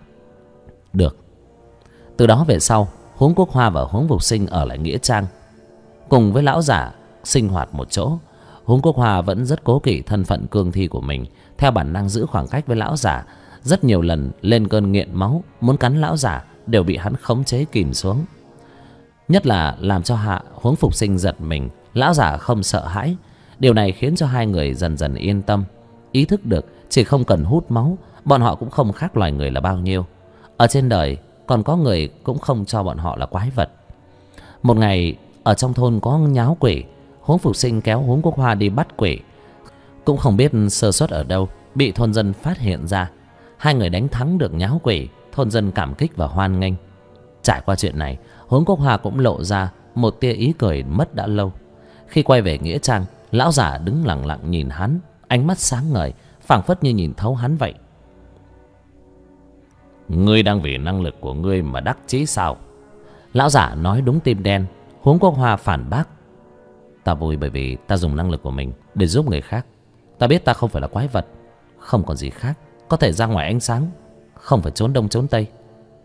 Được. Từ đó về sau, Huống Quốc Hoa và Huống Phục Sinh ở lại nghĩa trang, cùng với lão giả sinh hoạt một chỗ. Huống Quốc Hoa vẫn rất cố kỵ thân phận cương thi của mình, theo bản năng giữ khoảng cách với lão giả. Rất nhiều lần lên cơn nghiện máu, muốn cắn lão giả đều bị hắn khống chế kìm xuống. Nhất là làm cho Huống Phục Sinh giật mình, lão giả không sợ hãi. Điều này khiến cho hai người dần dần yên tâm, ý thức được chỉ không cần hút máu, bọn họ cũng không khác loài người là bao nhiêu. Ở trên đời còn có người cũng không cho bọn họ là quái vật. Một ngày ở trong thôn có nháo quỷ, Huống Phục Sinh kéo Huống Quốc Hoa đi bắt quỷ. Cũng không biết sơ suất ở đâu, bị thôn dân phát hiện ra. Hai người đánh thắng được nháo quỷ, thôn dân cảm kích và hoan nghênh. Trải qua chuyện này, Huống Quốc Hoa cũng lộ ra một tia ý cười mất đã lâu. Khi quay về nghĩa trang, lão giả đứng lặng lặng nhìn hắn, ánh mắt sáng ngời, phảng phất như nhìn thấu hắn vậy. Ngươi đang vì năng lực của ngươi mà đắc chí sao? Lão giả nói đúng tim đen. Huống Quốc Hoa phản bác: ta vui bởi vì ta dùng năng lực của mình để giúp người khác. Ta biết ta không phải là quái vật, không còn gì khác, có thể ra ngoài ánh sáng, không phải trốn đông trốn tây.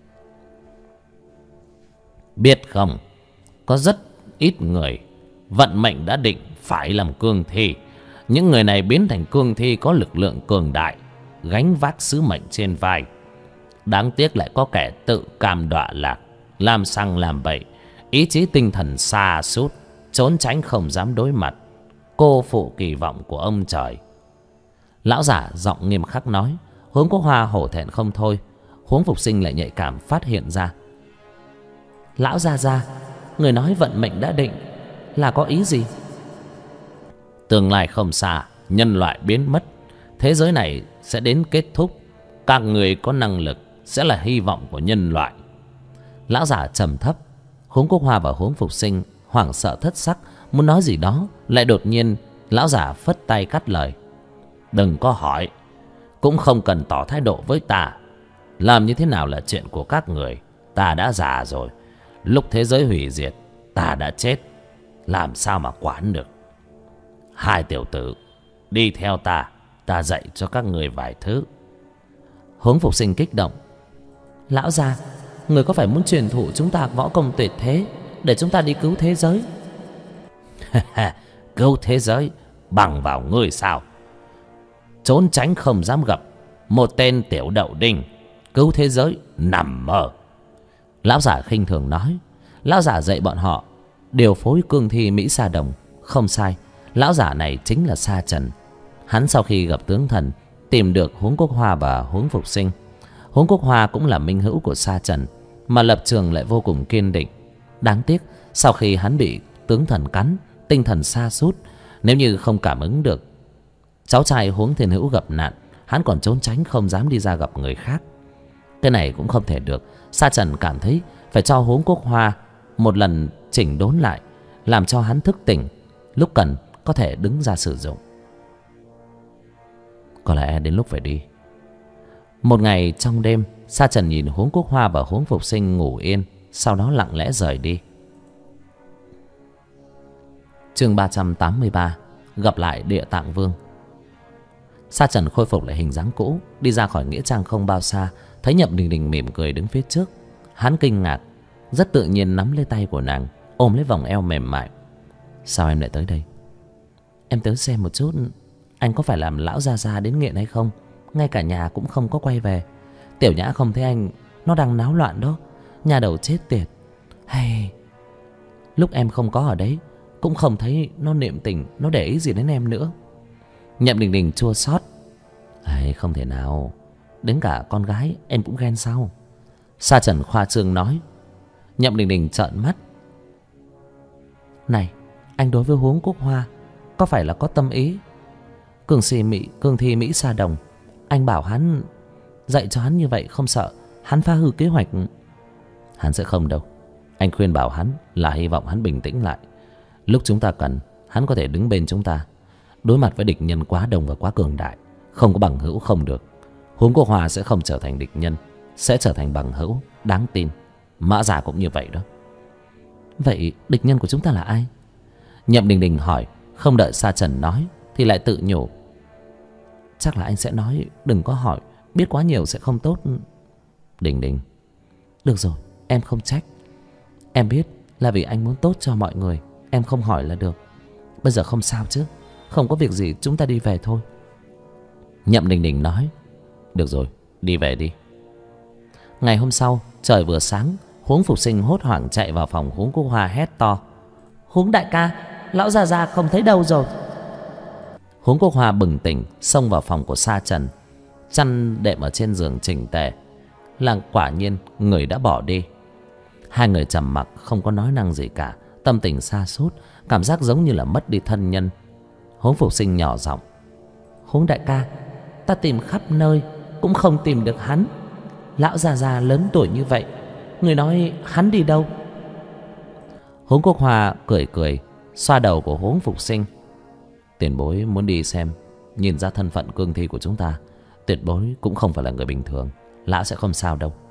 Biết không, có rất ít người vận mệnh đã định phải làm cương thi. Những người này biến thành cương thi có lực lượng cường đại, gánh vác sứ mệnh trên vai. Đáng tiếc lại có kẻ tự cam đọa lạc, làm sằng làm bậy, ý chí tinh thần sa sút, trốn tránh không dám đối mặt, cô phụ kỳ vọng của ông trời. Lão giả giọng nghiêm khắc nói. Huống Quốc Hoa hổ thẹn không thôi. Huống Phục Sinh lại nhạy cảm phát hiện ra. Lão gia gia, người nói vận mệnh đã định là có ý gì? Tương lai không xa, nhân loại biến mất, thế giới này sẽ đến kết thúc. Các người có năng lực sẽ là hy vọng của nhân loại. Lão giả trầm thấp. Huống Quốc Hoa và Huống Phục Sinh hoảng sợ thất sắc, muốn nói gì đó, lại đột nhiên lão giả phất tay cắt lời. Đừng có hỏi, cũng không cần tỏ thái độ với ta. Làm như thế nào là chuyện của các người. Ta đã già rồi, lúc thế giới hủy diệt ta đã chết, làm sao mà quản được. Hai tiểu tử, đi theo ta, ta dạy cho các người vài thứ. Huống Phục Sinh kích động. Lão gia, người có phải muốn truyền thụ chúng ta võ công tuyệt thế để chúng ta đi cứu thế giới? Cứu thế giới bằng vào ngươi sao? Trốn tránh không dám gặp, một tên tiểu đậu đinh. Cứu thế giới nằm mơ. Lão giả khinh thường nói. Lão giả dạy bọn họ điều phối cương thi Mỹ Sa Đồng. Không sai, lão giả này chính là Sa Trần. Hắn sau khi gặp tướng thần, tìm được Huống Quốc Hoa và Huống Phục Sinh. Huống Quốc Hoa cũng là minh hữu của Sa Trần, mà lập trường lại vô cùng kiên định. Đáng tiếc sau khi hắn bị tướng thần cắn, tinh thần sa sút. Nếu như không cảm ứng được cháu trai Huống Thiên Hữu gặp nạn, hắn còn trốn tránh không dám đi ra gặp người khác. Cái này cũng không thể được. Sa Trần cảm thấy phải cho Huống Quốc Hoa một lần chỉnh đốn lại, làm cho hắn thức tỉnh, lúc cần có thể đứng ra sử dụng. Có lẽ đến lúc phải đi. Một ngày trong đêm, Sa Trần nhìn Huống Quốc Hoa và Huống Phục Sinh ngủ yên, sau đó lặng lẽ rời đi. Chương 383. Gặp lại Địa Tạng Vương. Sa Trần khôi phục lại hình dáng cũ, đi ra khỏi nghĩa trang không bao xa, thấy Nhậm Đình Đình mỉm cười đứng phía trước. Hắn kinh ngạc, rất tự nhiên nắm lấy tay của nàng, ôm lấy vòng eo mềm mại. Sao em lại tới đây? Em tới xem một chút anh có phải làm lão gia gia đến nghiện hay không. Ngay cả nhà cũng không có quay về. Tiểu Nhã không thấy anh, nó đang náo loạn đó. Nhà đầu chết tiệt. Hay lúc em không có ở đấy, cũng không thấy nó niệm tình, nó để ý gì đến em nữa. Nhậm Đình Đình chua xót. Không thể nào, đến cả con gái em cũng ghen sao? Sa Trần khoa trương nói. Nhậm Đình Đình trợn mắt. Này, anh đối với Huống Quốc Hoa có phải là có tâm ý? Cương thi Mỹ Sa Đồng, anh bảo hắn dạy cho hắn như vậy, không sợ hắn phá hư kế hoạch? Hắn sẽ không đâu. Anh khuyên bảo hắn là hy vọng hắn bình tĩnh lại. Lúc chúng ta cần, hắn có thể đứng bên chúng ta. Đối mặt với địch nhân quá đông và quá cường đại, không có bằng hữu không được. Huống Quốc Hoa sẽ không trở thành địch nhân, sẽ trở thành bằng hữu đáng tin. Mã Giả cũng như vậy đó. Vậy địch nhân của chúng ta là ai? Nhậm Đình Đình hỏi. Không đợi Sa Trần nói thì lại tự nhủ. Chắc là anh sẽ nói đừng có hỏi, biết quá nhiều sẽ không tốt. Đình Đình, được rồi, em không trách. Em biết là vì anh muốn tốt cho mọi người, em không hỏi là được. Bây giờ không sao chứ, không có việc gì, chúng ta đi về thôi. Nhậm Đình Đình nói. Được rồi, đi về đi. Ngày hôm sau, trời vừa sáng, Huống Phục Sinh hốt hoảng chạy vào phòng Huống Quốc Hoa hét to. Huống đại ca, lão già già không thấy đâu rồi. Huống Quốc Hoa bừng tỉnh, xông vào phòng của Sa Trần. Chăn đệm ở trên giường chỉnh tề, là quả nhiên người đã bỏ đi. Hai người trầm mặc không có nói năng gì cả, tâm tình sa sút, cảm giác giống như là mất đi thân nhân. Huống Phục Sinh nhỏ giọng. Huống đại ca, ta tìm khắp nơi cũng không tìm được hắn. Lão già già lớn tuổi như vậy, người nói hắn đi đâu? Huống Quốc Hoa cười cười, xoa đầu của Huống Phục Sinh. Tiền bối muốn đi xem, nhìn ra thân phận cương thi của chúng ta, tuyệt bối cũng không phải là người bình thường. Lão sẽ không sao đâu.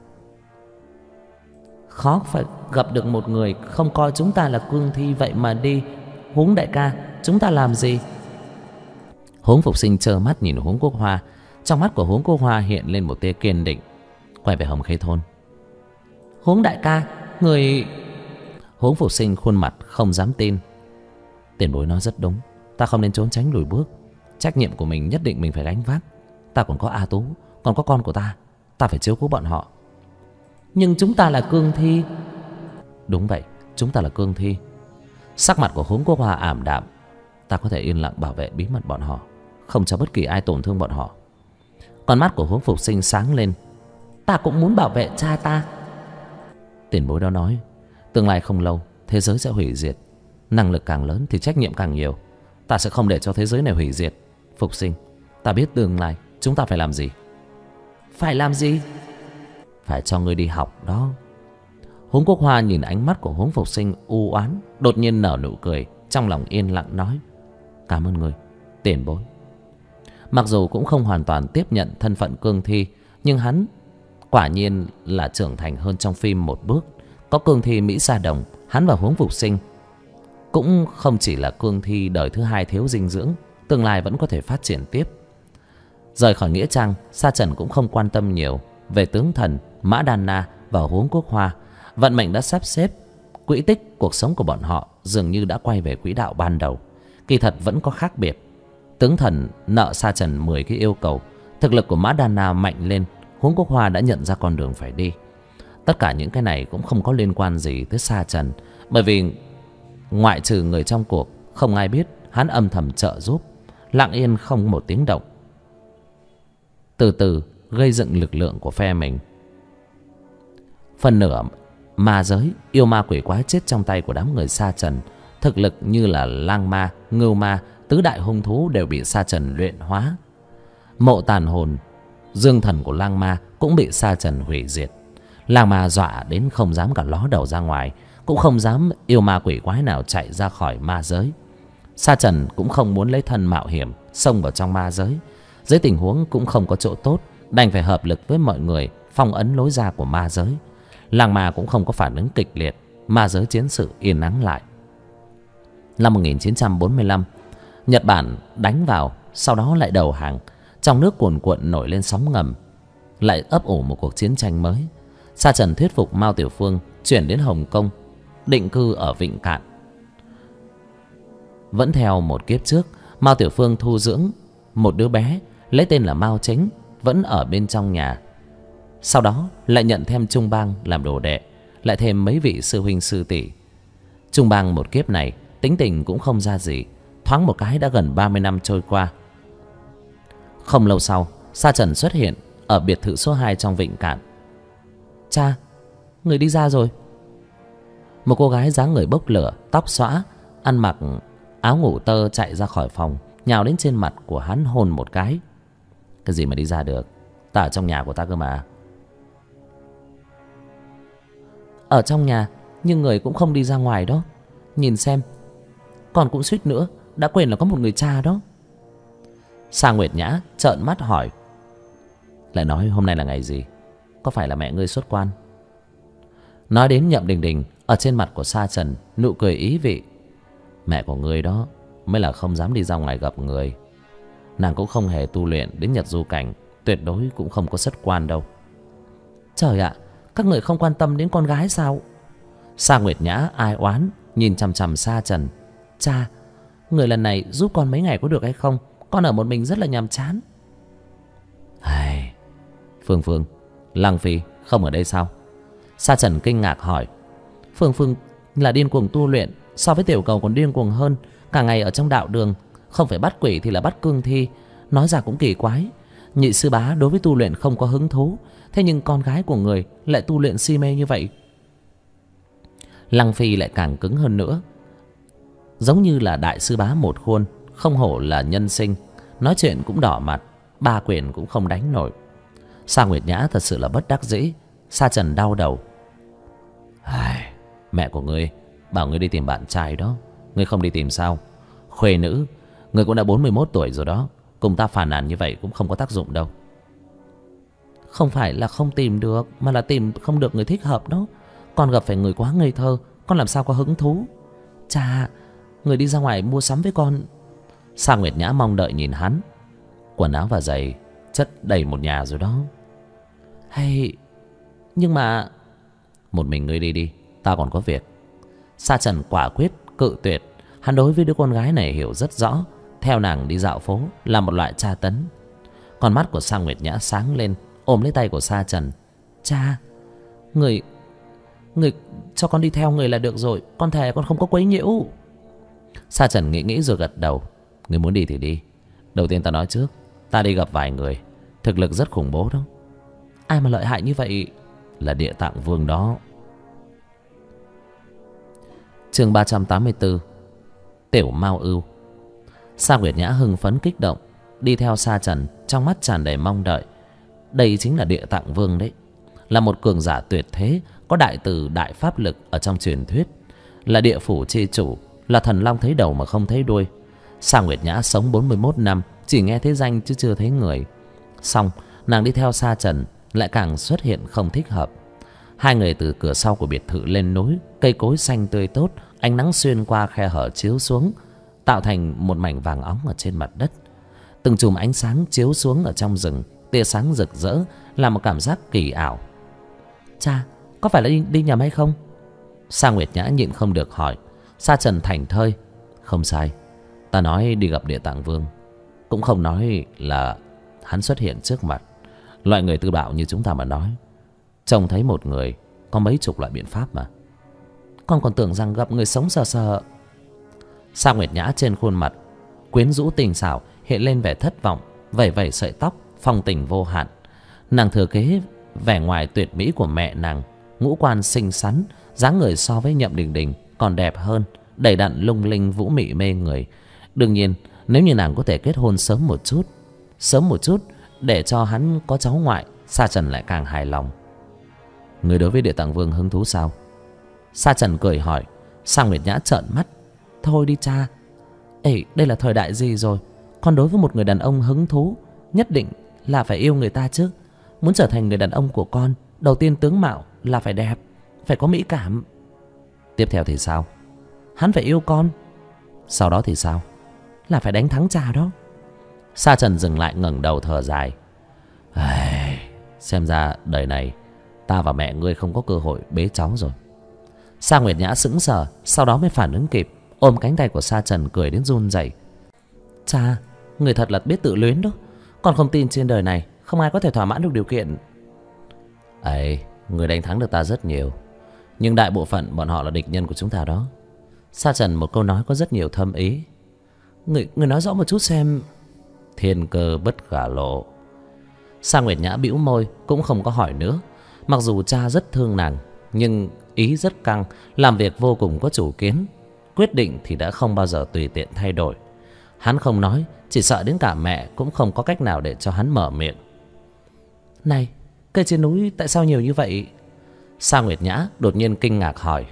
Khó phải gặp được một người không coi chúng ta là cương thi vậy mà đi. Huống đại ca, chúng ta làm gì? Huống Phục Sinh trơ mắt nhìn Huống Quốc Hoa. Trong mắt của Huống Quốc Hoa hiện lên một tia kiên định. Quay về Hồng Khê Thôn. Huống đại ca, người... Huống Phục Sinh khuôn mặt không dám tin. Tiền bối nói rất đúng, ta không nên trốn tránh lùi bước. Trách nhiệm của mình nhất định mình phải gánh vác. Ta còn có A Tú, còn có con của ta, ta phải chiếu cố bọn họ. Nhưng chúng ta là cương thi. Đúng vậy, chúng ta là cương thi. Sắc mặt của Huống Quốc Hoa ảm đạm. Ta có thể yên lặng bảo vệ bí mật bọn họ, không cho bất kỳ ai tổn thương bọn họ. Con mắt của Huống Phục Sinh sáng lên. Ta cũng muốn bảo vệ cha ta. Tiền bối đó nói, tương lai không lâu thế giới sẽ hủy diệt. Năng lực càng lớn thì trách nhiệm càng nhiều. Ta sẽ không để cho thế giới này hủy diệt. Phục Sinh, ta biết tương lai chúng ta phải làm gì. Phải làm gì? Phải cho ngươi đi học đó. Huống Quốc Hoa nhìn ánh mắt của Huống Phục Sinh u oán, đột nhiên nở nụ cười, trong lòng yên lặng nói, cảm ơn ngươi, tiền bối. Mặc dù cũng không hoàn toàn tiếp nhận thân phận cương thi, nhưng hắn quả nhiên là trưởng thành hơn trong phim một bước. Có cương thi Mỹ Sa Đồng, hắn và Huống Phục Sinh cũng không chỉ là cương thi đời thứ hai thiếu dinh dưỡng, tương lai vẫn có thể phát triển tiếp. Rời khỏi nghĩa trang, Sa Trần cũng không quan tâm nhiều về tướng thần, Mã Đan Na và Huống Quốc Hoa. Vận mệnh đã sắp xếp, quỹ tích cuộc sống của bọn họ dường như đã quay về quỹ đạo ban đầu. Kỳ thật vẫn có khác biệt. Tướng thần nợ Sa Trần 10 cái yêu cầu. Thực lực của Mã Đan Na mạnh lên, Huống Quốc Hoa đã nhận ra con đường phải đi. Tất cả những cái này cũng không có liên quan gì tới Sa Trần, bởi vì ngoại trừ người trong cuộc, không ai biết hắn âm thầm trợ giúp, lặng yên không một tiếng động, từ từ gây dựng lực lượng của phe mình. Phần nửa ma giới, yêu ma quỷ quái chết trong tay của đám người Sa Trần. Thực lực như là lang ma, ngưu ma, tứ đại hung thú đều bị Sa Trần luyện hóa. Mộ tàn hồn, dương thần của lang ma cũng bị Sa Trần hủy diệt. Lang ma dọa đến không dám cả ló đầu ra ngoài, cũng không dám yêu ma quỷ quái nào chạy ra khỏi ma giới. Sa Trần cũng không muốn lấy thân mạo hiểm xông vào trong ma giới. Dưới tình huống cũng không có chỗ tốt, đành phải hợp lực với mọi người phong ấn lối ra của ma giới. Lang ma cũng không có phản ứng kịch liệt, ma giới chiến sự yên ắng lại. Năm 1945, Nhật Bản đánh vào, sau đó lại đầu hàng. Trong nước cuồn cuộn nổi lên sóng ngầm, lại ấp ủ một cuộc chiến tranh mới. Sa Trần thuyết phục Mao Tiểu Phương chuyển đến Hồng Kông, định cư ở Vịnh Cạn. Vẫn theo một kiếp trước, Mao Tiểu Phương thu dưỡng một đứa bé lấy tên là Mao Chính, vẫn ở bên trong nhà. Sau đó lại nhận thêm Trung Bang làm đồ đệ, lại thêm mấy vị sư huynh sư tỷ. Trung Bang một kiếp này tính tình cũng không ra gì, thoáng một cái đã gần 30 năm trôi qua. Không lâu sau, Sa Trần xuất hiện ở biệt thự số 2 trong Vịnh Cạn. Cha, người đi ra rồi. Một cô gái dáng người bốc lửa, tóc xõa, ăn mặc áo ngủ tơ chạy ra khỏi phòng, nhào đến trên mặt của hắn hôn một cái. Cái gì mà đi ra được, ta ở trong nhà của ta cơ mà. Ở trong nhà, nhưng người cũng không đi ra ngoài đó. Nhìn xem, con cũng suýt nữa đã quên là có một người cha đó. Sa Nguyệt Nhã trợn mắt hỏi, lại nói hôm nay là ngày gì? Có phải là mẹ ngươi xuất quan? Nói đến Nhậm Đình Đình, ở trên mặt của Sa Trần nụ cười ý vị. Mẹ của ngươi đó mới là không dám đi ra ngoài gặp người. Nàng cũng không hề tu luyện đến Nhật Du Cảnh, tuyệt đối cũng không có xuất quan đâu. Trời ạ, các người không quan tâm đến con gái sao? Sa Nguyệt Nhã ai oán nhìn chằm chằm Sa Trần. Cha, người lần này giúp con mấy ngày có được hay không? Con ở một mình rất là nhàm chán. Ai... Phương Phương, Lăng Phi không ở đây sao? Sa Trần kinh ngạc hỏi. Phương Phương là điên cuồng tu luyện, so với tiểu cầu còn điên cuồng hơn. Cả ngày ở trong đạo đường, không phải bắt quỷ thì là bắt cương thi. Nói ra cũng kỳ quái. Nhị sư bá đối với tu luyện không có hứng thú, thế nhưng con gái của người lại tu luyện si mê như vậy. Lăng Phi lại càng cứng hơn nữa, giống như là đại sư bá một khuôn. Không hổ là nhân sinh, nói chuyện cũng đỏ mặt, ba quyền cũng không đánh nổi. Sa Nguyệt Nhã thật sự là bất đắc dĩ. Sa Trần đau đầu. Ai... Mẹ của ngươi bảo ngươi đi tìm bạn trai đó, ngươi không đi tìm sao? Khuê nữ, ngươi cũng đã 41 tuổi rồi đó, cùng ta phàn nàn như vậy cũng không có tác dụng đâu. Không phải là không tìm được, mà là tìm không được người thích hợp đó. Con gặp phải người quá ngây thơ, con làm sao có hứng thú. Cha, người đi ra ngoài mua sắm với con. Sa Nguyệt Nhã mong đợi nhìn hắn. Quần áo và giày chất đầy một nhà rồi đó. Hay... Nhưng mà... Một mình ngươi đi đi, ta còn có việc. Sa Trần quả quyết cự tuyệt. Hắn đối với đứa con gái này hiểu rất rõ. Theo nàng đi dạo phố là một loại tra tấn. Con mắt của Sa Nguyệt Nhã sáng lên, ôm lấy tay của Sa Trần. Cha, người cho con đi theo người là được rồi, con thề con không có quấy nhiễu. Sa Trần nghĩ nghĩ rồi gật đầu. Người muốn đi thì đi. Đầu tiên ta nói trước, ta đi gặp vài người, Thực lực rất khủng bố đó. Ai mà lợi hại như vậy? Là Địa Tạng Vương đó. Chương 384. Tiểu Mao Ưu. Sa Nguyệt Nhã hưng phấn kích động đi theo Sa Trần, trong mắt tràn đầy mong đợi. Đây chính là Địa Tạng Vương đấy, là một cường giả tuyệt thế, có đại từ đại pháp lực ở trong truyền thuyết, là địa phủ chi chủ, là thần long thấy đầu mà không thấy đuôi. Sa Nguyệt Nhã sống 41 năm, chỉ nghe thấy danh chứ chưa thấy người. Xong nàng đi theo Sa Trần lại càng xuất hiện không thích hợp. Hai người từ cửa sau của biệt thự lên núi, cây cối xanh tươi tốt, ánh nắng xuyên qua khe hở chiếu xuống, tạo thành một mảnh vàng óng ở trên mặt đất. Từng chùm ánh sáng chiếu xuống ở trong rừng, tia sáng rực rỡ, là một cảm giác kỳ ảo. Cha, có phải là đi nhầm hay không? Sa Nguyệt Nhã nhịn không được hỏi. Sa Trần thảnh thơi. Không sai, ta nói đi gặp Địa Tạng Vương, cũng không nói là hắn xuất hiện trước mặt. Loại người tư bạo như chúng ta mà nói, trông thấy một người có mấy chục loại biện pháp mà. Con còn tưởng rằng gặp người sống sờ sờ. Sa Nguyệt Nhã trên khuôn mặt quyến rũ tình xảo hiện lên vẻ thất vọng, vẩy vẩy sợi tóc, phong tình vô hạn. Nàng thừa kế vẻ ngoài tuyệt mỹ của mẹ nàng, ngũ quan xinh xắn, dáng người so với Nhậm Đình Đình còn đẹp hơn, đầy đặn lung linh vũ mị mê người. Đương nhiên nếu như nàng có thể kết hôn sớm một chút để cho hắn có cháu ngoại, Sa Trần lại càng hài lòng. Người đối với Địa Tạng Vương hứng thú sao? Sa Trần cười hỏi. Sa Nguyệt Nhã trợn mắt. Thôi đi cha. Ê, đây là thời đại gì rồi? Con đối với một người đàn ông hứng thú nhất định là phải yêu người ta chứ. Muốn trở thành người đàn ông của con, đầu tiên tướng mạo là phải đẹp, phải có mỹ cảm. Tiếp theo thì sao? Hắn phải yêu con. Sau đó thì sao? Là phải đánh thắng cha đó. Sa Trần dừng lại, ngẩng đầu thở dài. Xem ra đời này ta và mẹ ngươi không có cơ hội bế cháu rồi. Sa Nguyệt Nhã sững sờ, sau đó mới phản ứng kịp, ôm cánh tay của Sa Trần cười đến run rẩy. Cha, người thật là biết tự luyến đó. Con không tin trên đời này không ai có thể thỏa mãn được điều kiện. Người đánh thắng được ta rất nhiều, nhưng đại bộ phận bọn họ là địch nhân của chúng ta đó. Sa Trần một câu nói có rất nhiều thâm ý. Người nói rõ một chút xem. Thiên cơ bất khả lộ. Sa Nguyệt Nhã bĩu môi, cũng không có hỏi nữa. Mặc dù cha rất thương nàng, nhưng ý rất căng, làm việc vô cùng có chủ kiến. Quyết định thì đã không bao giờ tùy tiện thay đổi. Hắn không nói, chỉ sợ đến cả mẹ cũng không có cách nào để cho hắn mở miệng. Này, cây trên núi tại sao nhiều như vậy? Sa Nguyệt Nhã đột nhiên kinh ngạc hỏi.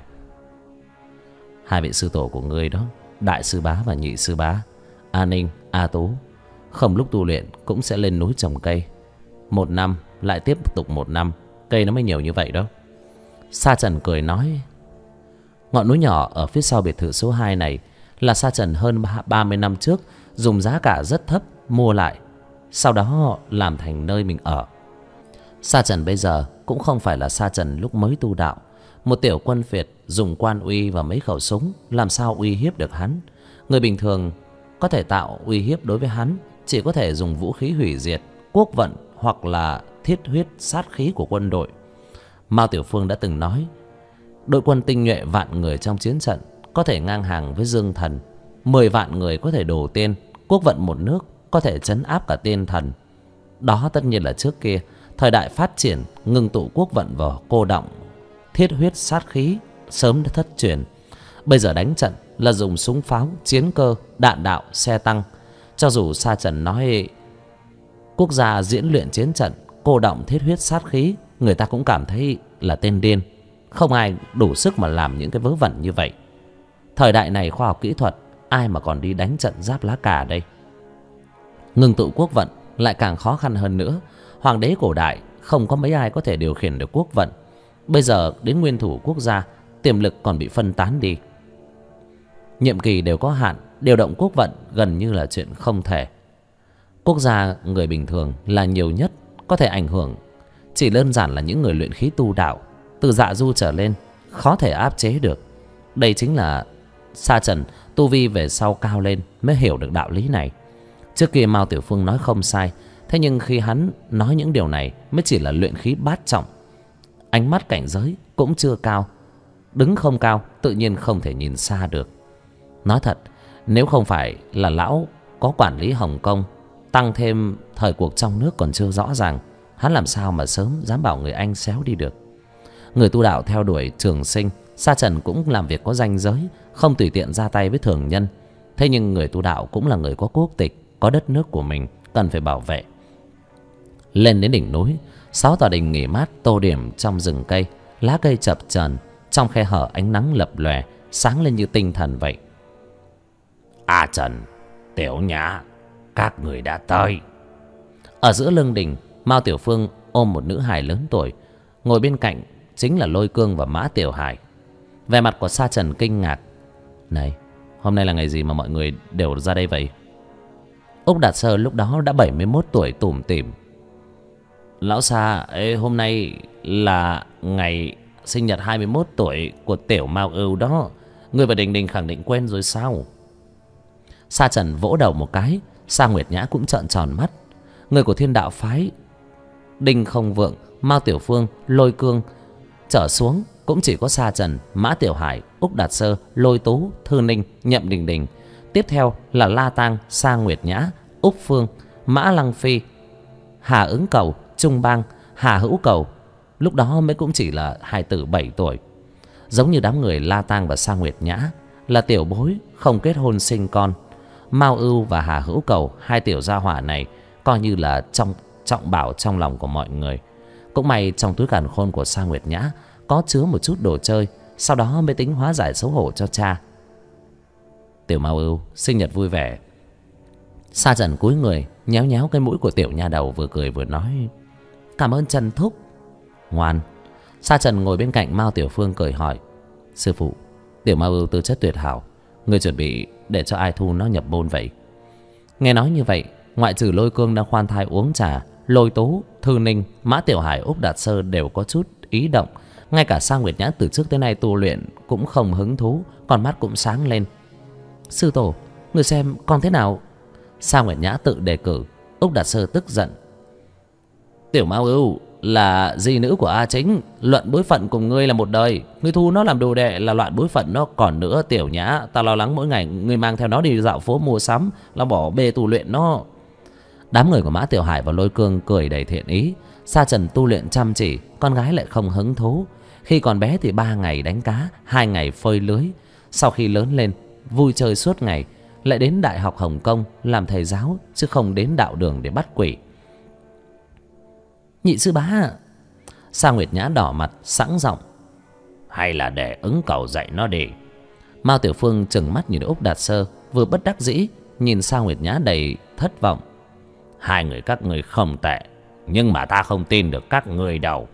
Hai vị sư tổ của ngươi đó, Đại sư bá và Nhị sư bá, A Ninh, A Tú, không lúc tu luyện cũng sẽ lên núi trồng cây. Một năm lại tiếp tục một năm, cây nó mới nhiều như vậy đó. Sa Trần cười nói. Ngọn núi nhỏ ở phía sau biệt thự số 2 này là Sa Trần hơn 30 năm trước dùng giá cả rất thấp mua lại, sau đó làm thành nơi mình ở. Sa Trần bây giờ cũng không phải là Sa Trần lúc mới tu đạo. Một tiểu quân Việt dùng quan uy và mấy khẩu súng làm sao uy hiếp được hắn. Người bình thường có thể tạo uy hiếp đối với hắn chỉ có thể dùng vũ khí hủy diệt, quốc vận hoặc là thiết huyết sát khí của quân đội. Mao Tiểu Phương đã từng nói, đội quân tinh nhuệ vạn người trong chiến trận có thể ngang hàng với Dương Thần, 10 vạn người có thể đổ tiên, quốc vận một nước có thể trấn áp cả tiên thần. Đó tất nhiên là trước kia, thời đại phát triển ngưng tụ quốc vận vào cô động, thiết huyết sát khí sớm đã thất truyền. Bây giờ đánh trận là dùng súng pháo, chiến cơ, đạn đạo, xe tăng. Cho dù Sa Trần nói quốc gia diễn luyện chiến trận cô động thiết huyết sát khí, người ta cũng cảm thấy là tên điên. Không ai đủ sức mà làm những cái vớ vẩn như vậy. Thời đại này khoa học kỹ thuật, ai mà còn đi đánh trận giáp lá cà đây. Ngưng tụ quốc vận lại càng khó khăn hơn nữa. Hoàng đế cổ đại không có mấy ai có thể điều khiển được quốc vận. Bây giờ đến nguyên thủ quốc gia, tiềm lực còn bị phân tán đi. Nhiệm kỳ đều có hạn, điều động quốc vận gần như là chuyện không thể. Quốc gia người bình thường là nhiều nhất có thể ảnh hưởng chỉ đơn giản là những người luyện khí tu đạo, từ dạ du trở lên khó thể áp chế được. Đây chính là Sa Trần tu vi về sau cao lên mới hiểu được đạo lý này. Trước kia Mao Tiểu Phương nói không sai, thế nhưng khi hắn nói những điều này mới chỉ là luyện khí bát trọng. Ánh mắt cảnh giới cũng chưa cao, đứng không cao, tự nhiên không thể nhìn xa được. Nói thật, nếu không phải là lão có quản lý Hồng Kông, Tăng thêm thời cuộc trong nước còn chưa rõ ràng, hắn làm sao mà sớm dám bảo người anh xéo đi được. Người tu đạo theo đuổi trường sinh, sa trần cũng làm việc có ranh giới, không tùy tiện ra tay với thường nhân. Thế nhưng người tu đạo cũng là người có quốc tịch, có đất nước của mình, cần phải bảo vệ. Lên đến đỉnh núi, 6 tòa đình nghỉ mát tô điểm trong rừng cây, lá cây chập chờn, trong khe hở ánh nắng lập lòe, sáng lên như tinh thần vậy. A Trần, Tiểu Nhã, các người đã tới. Ở giữa lưng đình, Mao Tiểu Phương ôm một nữ hài lớn tuổi, ngồi bên cạnh chính là Lôi Cương và Mã Tiểu Hải. Vẻ mặt của Sa Trần kinh ngạc. Này, hôm nay là ngày gì mà mọi người đều ra đây vậy? Úc Đạt Sơ lúc đó đã 71 tuổi tủm tỉm. Lão Sa, hôm nay là ngày sinh nhật 21 tuổi của Tiểu Mao Ưu đó. Người và Đình Đình khẳng định quen rồi sao? Sa Trần vỗ đầu một cái, Sa Nguyệt Nhã cũng trợn tròn mắt. Người của Thiên Đạo phái Đinh Không Vượng, Mao Tiểu Phương, Lôi Cương trở xuống cũng chỉ có Sa Trần, Mã Tiểu Hải, Úc Đạt Sơ, Lôi Tú, Thư Ninh, Nhậm Đình Đình. Tiếp theo là La Tang, Sa Nguyệt Nhã, Úc Phương, Mã Lăng Phi, Hà Ứng Cầu, Trung Bang, Hà Hữu Cầu. Lúc đó mới cũng chỉ là hài tử 7 tuổi. Giống như đám người La Tang và Sa Nguyệt Nhã là tiểu bối, không kết hôn sinh con. Mao Ưu và Hà Hữu Cầu, hai tiểu gia hỏa này coi như là trọng bảo trong lòng của mọi người. Cũng may trong túi càn khôn của Sa Nguyệt Nhã có chứa một chút đồ chơi, sau đó mới tính hóa giải xấu hổ cho cha. Tiểu Mao Ưu sinh nhật vui vẻ. Sa Trần cúi người nhéo nhéo cái mũi của tiểu nha đầu, vừa cười vừa nói: Cảm ơn Trần thúc. Ngoan. Sa Trần ngồi bên cạnh Mao Tiểu Phương cười hỏi: Sư phụ, Tiểu Mao Ưu tư chất tuyệt hảo, người chuẩn bị để cho ai thu nó nhập môn vậy? Nghe nói như vậy, ngoại trừ Lôi Cương đang khoan thai uống trà, Lôi Tú, Thư Ninh, Mã Tiểu Hải, Úc Đạt Sơ đều có chút ý động. Ngay cả Sa Nguyệt Nhã từ trước tới nay tu luyện cũng không hứng thú, con mắt cũng sáng lên. Sư tổ, người xem con thế nào? Sa Nguyệt Nhã tự đề cử. Úc Đạt Sơ tức giận: Tiểu Mao Ưu là di nữ của A Chính, luận bối phận cùng ngươi là một đời, ngươi thu nó làm đồ đệ là loạn bối phận nó. Còn nữa Tiểu Nhã, ta lo lắng mỗi ngày ngươi mang theo nó đi dạo phố mua sắm là bỏ bê tu luyện nó. Đám người của Mã Tiểu Hải và Lôi Cương cười đầy thiện ý. Sa Trần tu luyện chăm chỉ, con gái lại không hứng thú. Khi còn bé thì 3 ngày đánh cá, 2 ngày phơi lưới. Sau khi lớn lên vui chơi suốt ngày, lại đến Đại học Hồng Kông làm thầy giáo, chứ không đến đạo đường để bắt quỷ. Nhị sư bá. Sa Nguyệt Nhã đỏ mặt sẵn giọng: Hay là để Ứng Cầu dạy nó đi. Mao Tiểu Phương trừng mắt nhìn Úc Đạt Sơ, vừa bất đắc dĩ nhìn Sa Nguyệt Nhã đầy thất vọng: Hai người các ngươi không tệ, nhưng mà ta không tin được các ngươi đâu.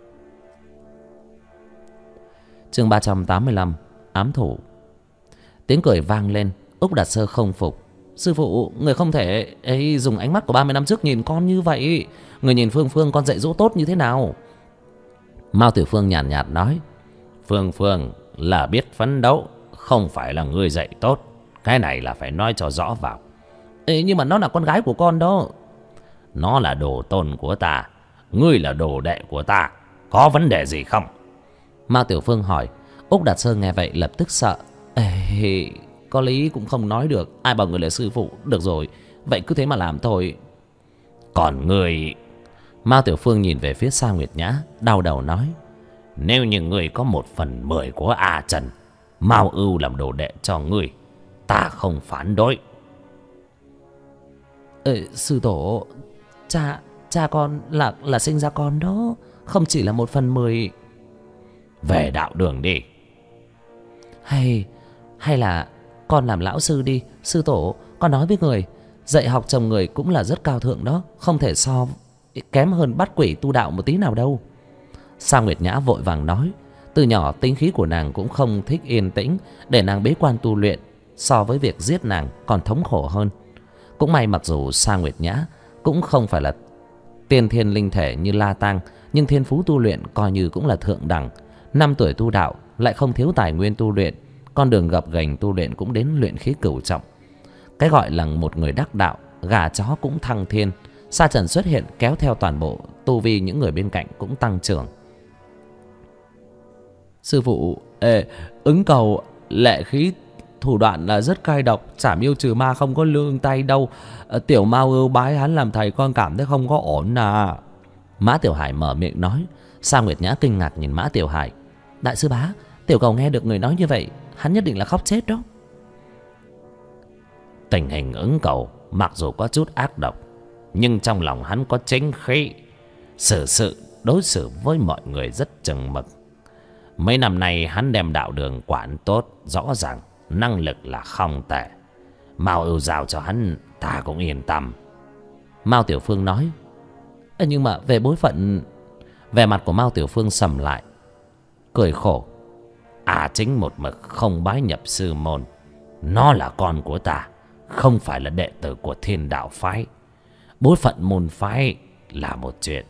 Chương 385: Ám thủ. Tiếng cười vang lên. Úc Đạt Sơ không phục: Sư phụ, người không thể dùng ánh mắt của 30 năm trước nhìn con như vậy. Người nhìn Phương Phương con dạy dỗ tốt như thế nào? Mao Tiểu Phương nhàn nhạt nói: Phương Phương là biết phấn đấu, không phải là người dạy tốt. Cái này là phải nói cho rõ vào. Nhưng mà nó là con gái của con đó. Nó là đồ tôn của ta, ngươi là đồ đệ của ta, có vấn đề gì không? Mao Tiểu Phương hỏi. Úc Đạt Sơ nghe vậy lập tức sợ: Có lý cũng không nói được, ai bảo người là sư phụ. Được rồi, vậy cứ thế mà làm thôi. Còn người... Mao Tiểu Phương nhìn về phía Sa Nguyệt Nhã, đau đầu nói: Nếu như người có 1/10 của A Trần, Mao Ưu làm đồ đệ cho người, ta không phản đối. Sư tổ, cha con là sinh ra con đó, không chỉ là 1/10. Về đạo đường đi. Hay là con làm lão sư đi. Sư tổ, con nói với người, dạy học chồng người cũng là rất cao thượng đó, không thể kém hơn bắt quỷ tu đạo một tí nào đâu. Sa Nguyệt Nhã vội vàng nói. Từ nhỏ tính khí của nàng cũng không thích yên tĩnh, để nàng bế quan tu luyện so với việc giết nàng còn thống khổ hơn. Cũng may mặc dù Sa Nguyệt Nhã cũng không phải là tiên thiên linh thể như La Tang, nhưng thiên phú tu luyện coi như cũng là thượng đẳng. 5 tuổi tu đạo lại không thiếu tài nguyên tu luyện, con đường gập ghềnh tu luyện cũng đến luyện khí cửu trọng. Cái gọi là một người đắc đạo, gà chó cũng thăng thiên. Sa Trần xuất hiện kéo theo toàn bộ tu vi những người bên cạnh cũng tăng trưởng. Sư phụ, Ứng Cầu lệ khí thủ đoạn là rất cay độc, chảm yêu trừ ma không có lương tay đâu. Tiểu Mao ưu bái hắn làm thầy, con cảm thấy không có ổn à. Mã Tiểu Hải mở miệng nói. Sa Nguyệt Nhã kinh ngạc nhìn Mã Tiểu Hải. Đại sư bá, tiểu cầu nghe được người nói như vậy, hắn nhất định là khóc chết đó. Tình hình Ứng Cầu mặc dù có chút ác độc, nhưng trong lòng hắn có chính khí, sự đối xử với mọi người rất chừng mực. Mấy năm nay hắn đem đạo đường quản tốt, rõ ràng năng lực là không tệ. Mao ưu giao cho hắn, ta cũng yên tâm. Mao Tiểu Phương nói. Nhưng mà về bối phận... Vẻ mặt của Mao Tiểu Phương sầm lại, cười khổ. Chính một mực không bái nhập sư môn. Nó là con của ta, không phải là đệ tử của Thiên Đạo phái. Bối phận môn phái là một chuyện.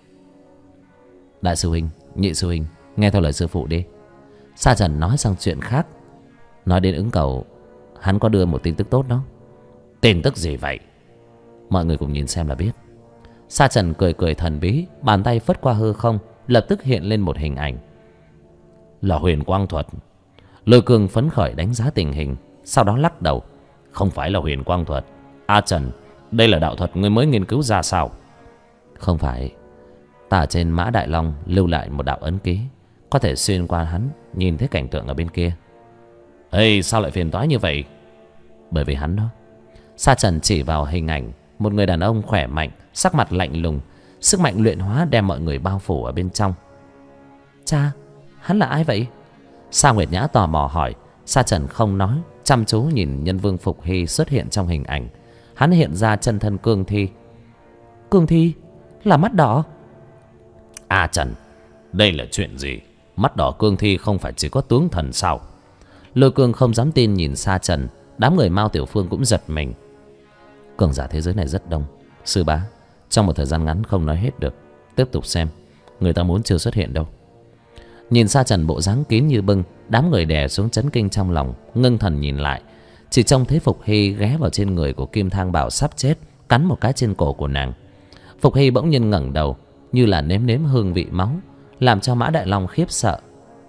Đại sư huynh, nhị sư huynh, nghe theo lời sư phụ đi. Sa Trần nói sang chuyện khác. Nói đến Ứng Cầu, hắn có đưa một tin tức tốt đó. Tin tức gì vậy? Mọi người cùng nhìn xem là biết. Sa Trần cười cười thần bí, bàn tay phất qua hư không, lập tức hiện lên một hình ảnh. Là huyền quang thuật. Lôi Cương phấn khởi đánh giá tình hình, sau đó lắc đầu. Không phải là huyền quang thuật. Trần, đây là đạo thuật ngươi mới nghiên cứu ra sao? Không phải. Ta ở trên Mã Đại Long lưu lại một đạo ấn ký, có thể xuyên qua hắn, nhìn thấy cảnh tượng ở bên kia. Ê, sao lại phiền toái như vậy? Bởi vì hắn đó. Sa Trần chỉ vào hình ảnh một người đàn ông khỏe mạnh, sắc mặt lạnh lùng, sức mạnh luyện hóa đem mọi người bao phủ ở bên trong. Cha, hắn là ai vậy? Sa Nguyệt Nhã tò mò hỏi. Sa Trần không nói, chăm chú nhìn nhân vương Phục Hy xuất hiện trong hình ảnh. Hắn hiện ra chân thân cương thi. Cương thi? Là mắt đỏ? Trần, đây là chuyện gì? Mắt đỏ cương thi không phải chỉ có tướng thần sao? Lôi Cương không dám tin nhìn Sa Trần. Đám người Mao Tiểu Phương cũng giật mình. Cường giả thế giới này rất đông, sư bá, trong một thời gian ngắn không nói hết được. Tiếp tục xem, người ta muốn chưa xuất hiện đâu. Nhìn Sa Trần bộ dáng kín như bưng, đám người đè xuống chấn kinh trong lòng, ngưng thần nhìn lại. Chỉ trông thấy Phục Hy ghé vào trên người của Kim Thang Bảo sắp chết, cắn một cái trên cổ của nàng. Phục Hy bỗng nhiên ngẩng đầu, như là nếm nếm hương vị máu, làm cho Mã Đại Long khiếp sợ.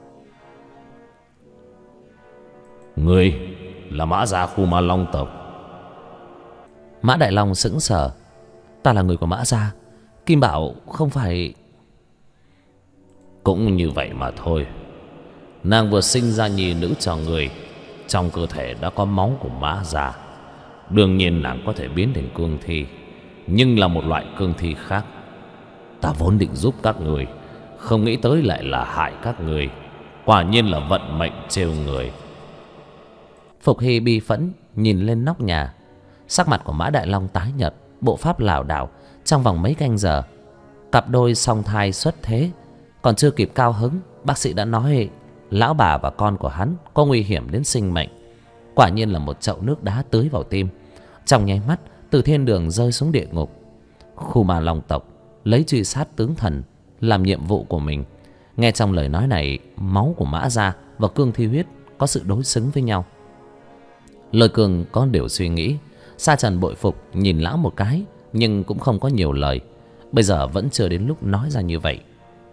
Ngươi là Mã gia khu Ma Long tộc? Mã Đại Long sững sờ. Ta là người của Mã gia, Kim Bảo không phải... Cũng như vậy mà thôi. Nàng vừa sinh ra nhi nữ cho người, trong cơ thể đã có máu của Mã gia. Đương nhiên nàng có thể biến thành cương thi, nhưng là một loại cương thi khác. Ta vốn định giúp các người, không nghĩ tới lại là hại các người. Quả nhiên là vận mệnh trêu người. Phục Hy bi phẫn nhìn lên nóc nhà. Sắc mặt của Mã Đại Long tái nhợt, bộ pháp lảo đảo. Trong vòng mấy canh giờ, cặp đôi song thai xuất thế. Còn chưa kịp cao hứng, bác sĩ đã nói lão bà và con của hắn có nguy hiểm đến sinh mệnh. Quả nhiên là một chậu nước đá tưới vào tim. Trong nháy mắt, từ thiên đường rơi xuống địa ngục. Khu Ma Long tộc lấy truy sát tướng thần làm nhiệm vụ của mình. Nghe trong lời nói này, máu của Mã gia và cương thi huyết có sự đối xứng với nhau. Lôi Cương có điều suy nghĩ. Sa Trần bội phục nhìn lão một cái, nhưng cũng không có nhiều lời. Bây giờ vẫn chưa đến lúc nói ra như vậy.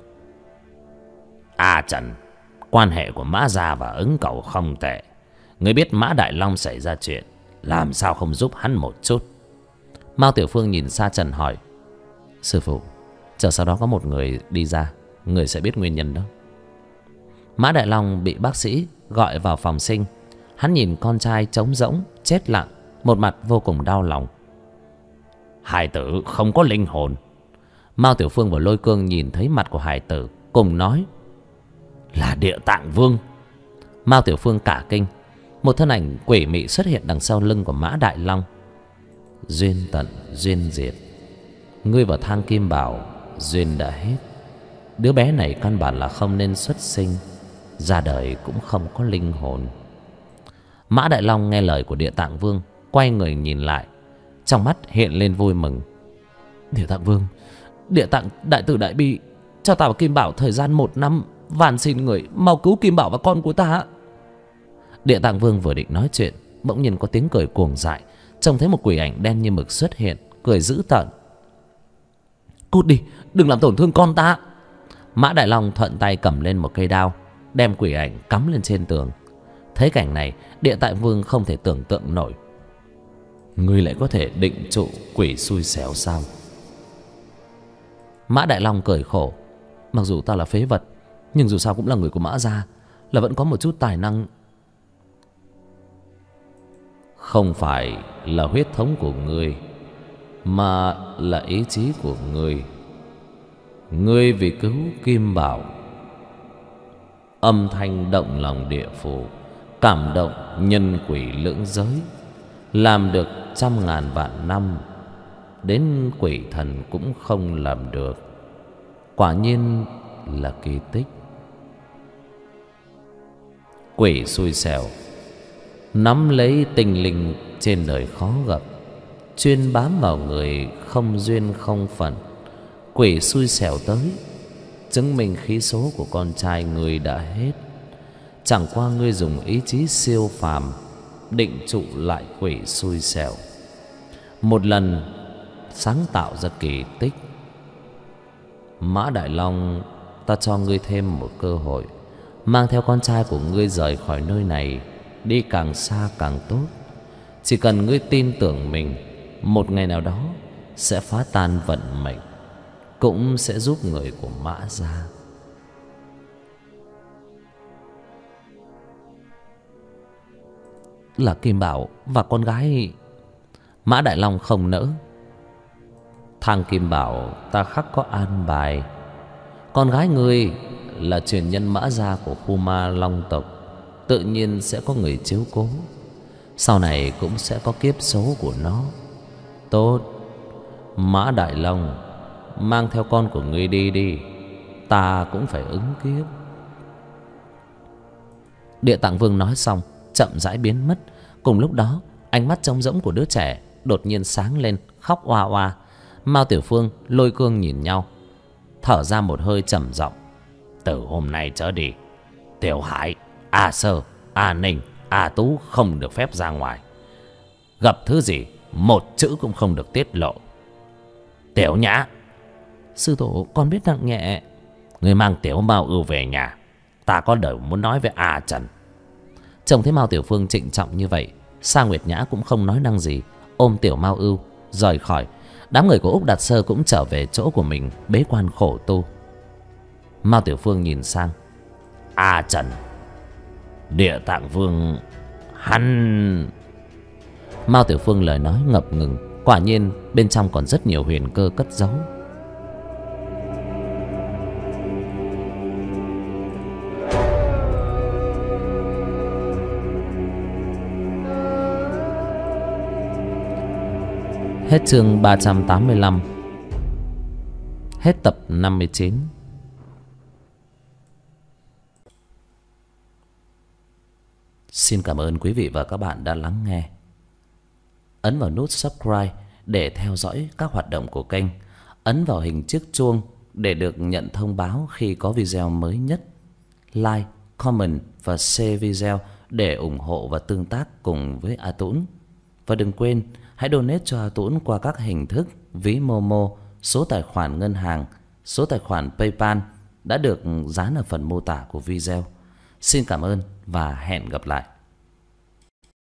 Trần, quan hệ của Mã gia và Ứng Cầu không tệ. Ngươi biết Mã Đại Long xảy ra chuyện, làm sao không giúp hắn một chút? Mao Tiểu Phương nhìn Sa Trần hỏi. Sư phụ, chờ sau đó có một người đi ra, người sẽ biết nguyên nhân đó. Mã Đại Long bị bác sĩ gọi vào phòng sinh. Hắn nhìn con trai trống rỗng, chết lặng, một mặt vô cùng đau lòng. Hải tử không có linh hồn. Mao Tiểu Phương và Lôi Cương nhìn thấy mặt của hải tử, cùng nói. Là Địa Tạng Vương. Mao Tiểu Phương cả kinh. Một thân ảnh quỷ mị xuất hiện đằng sau lưng của Mã Đại Long. Duyên tận duyên diệt. Ngươi vào thang Kim Bảo, duyên đã hết. Đứa bé này căn bản là không nên xuất sinh, ra đời cũng không có linh hồn. Mã Đại Long nghe lời của Địa Tạng Vương, quay người nhìn lại, trong mắt hiện lên vui mừng. Địa Tạng Vương, Địa Tạng đại tử đại bi, cho ta và Kim Bảo thời gian 1 năm, van xin người mau cứu Kim Bảo và con của ta. Địa Tạng Vương vừa định nói chuyện, bỗng nhiên có tiếng cười cuồng dại. Trông thấy một quỷ ảnh đen như mực xuất hiện, cười dữ tợn. Cút đi, đừng làm tổn thương con ta. Mã Đại Long thuận tay cầm lên một cây đao, đem quỷ ảnh cắm lên trên tường. Thấy cảnh này, Địa Tạng Vương không thể tưởng tượng nổi. Ngươi lại có thể định trụ quỷ xui xẻo sao? Mã Đại Long cười khổ. Mặc dù ta là phế vật, nhưng dù sao cũng là người của Mã gia, là vẫn có một chút tài năng. Không phải là huyết thống của ngươi, mà là ý chí của ngươi. Ngươi vì cứu Kim Bảo, âm thanh động lòng địa phủ, cảm động nhân quỷ lưỡng giới, làm được 100.000 vạn năm, đến quỷ thần cũng không làm được. Quả nhiên là kỳ tích. Quỷ xui xẻo nắm lấy tinh linh trên đời khó gặp, chuyên bám vào người không duyên không phận. Quỷ xui xẻo tới, chứng minh khí số của con trai ngươi đã hết. Chẳng qua ngươi dùng ý chí siêu phàm định trụ lại quỷ xui xẻo, một lần sáng tạo ra kỳ tích. Mã Đại Long, ta cho ngươi thêm một cơ hội, mang theo con trai của ngươi rời khỏi nơi này, đi càng xa càng tốt. Chỉ cần ngươi tin tưởng mình, một ngày nào đó sẽ phá tan vận mệnh, cũng sẽ giúp người của Mã gia. Là Kim Bảo và con gái. Mã Đại Long không nỡ. Thằng Kim Bảo ta khắc có an bài. Con gái ngươi là truyền nhân Mã gia của khu ma Long tộc, tự nhiên sẽ có người chiếu cố. Sau này cũng sẽ có kiếp số của nó. Tốt, Mã Đại Long, mang theo con của ngươi đi đi, ta cũng phải ứng kiếp. Địa Tạng Vương nói xong, chậm rãi biến mất. Cùng lúc đó, ánh mắt trống rỗng của đứa trẻ đột nhiên sáng lên, khóc oa oa. Mao Tiểu Phương, Lôi Cương nhìn nhau, thở ra một hơi trầm giọng. Từ hôm nay trở đi, Tiểu Hải, A Sơ, A Ninh, A Tú không được phép ra ngoài. Gặp thứ gì, một chữ cũng không được tiết lộ. Tiểu Nhã, sư tổ, con biết nặng nhẹ. người mang Tiểu Mao Ưu về nhà, ta có lời muốn nói với A Trần. Trông thấy Mao Tiểu Phương trịnh trọng như vậy, Sa Nguyệt Nhã cũng không nói năng gì, ôm Tiểu Mao Ưu rời khỏi. Đám người của Úc Đạt Sơ cũng trở về chỗ của mình, bế quan khổ tu. Mao Tiểu Phương nhìn sang. A Trần, Địa Tạng Vương hắn... Mao Tiểu Phương lời nói ngập ngừng, quả nhiên bên trong còn rất nhiều huyền cơ cất giấu. Hết chương 385. Hết tập 59. Xin cảm ơn quý vị và các bạn đã lắng nghe. Ấn vào nút subscribe để theo dõi các hoạt động của kênh. Ấn vào hình chiếc chuông để được nhận thông báo khi có video mới nhất. Like, comment và share video để ủng hộ và tương tác cùng với A Tũng. Và đừng quên hãy donate cho A Tũng qua các hình thức ví Momo, số tài khoản ngân hàng, số tài khoản PayPal đã được dán ở phần mô tả của video. Xin cảm ơn và hẹn gặp lại.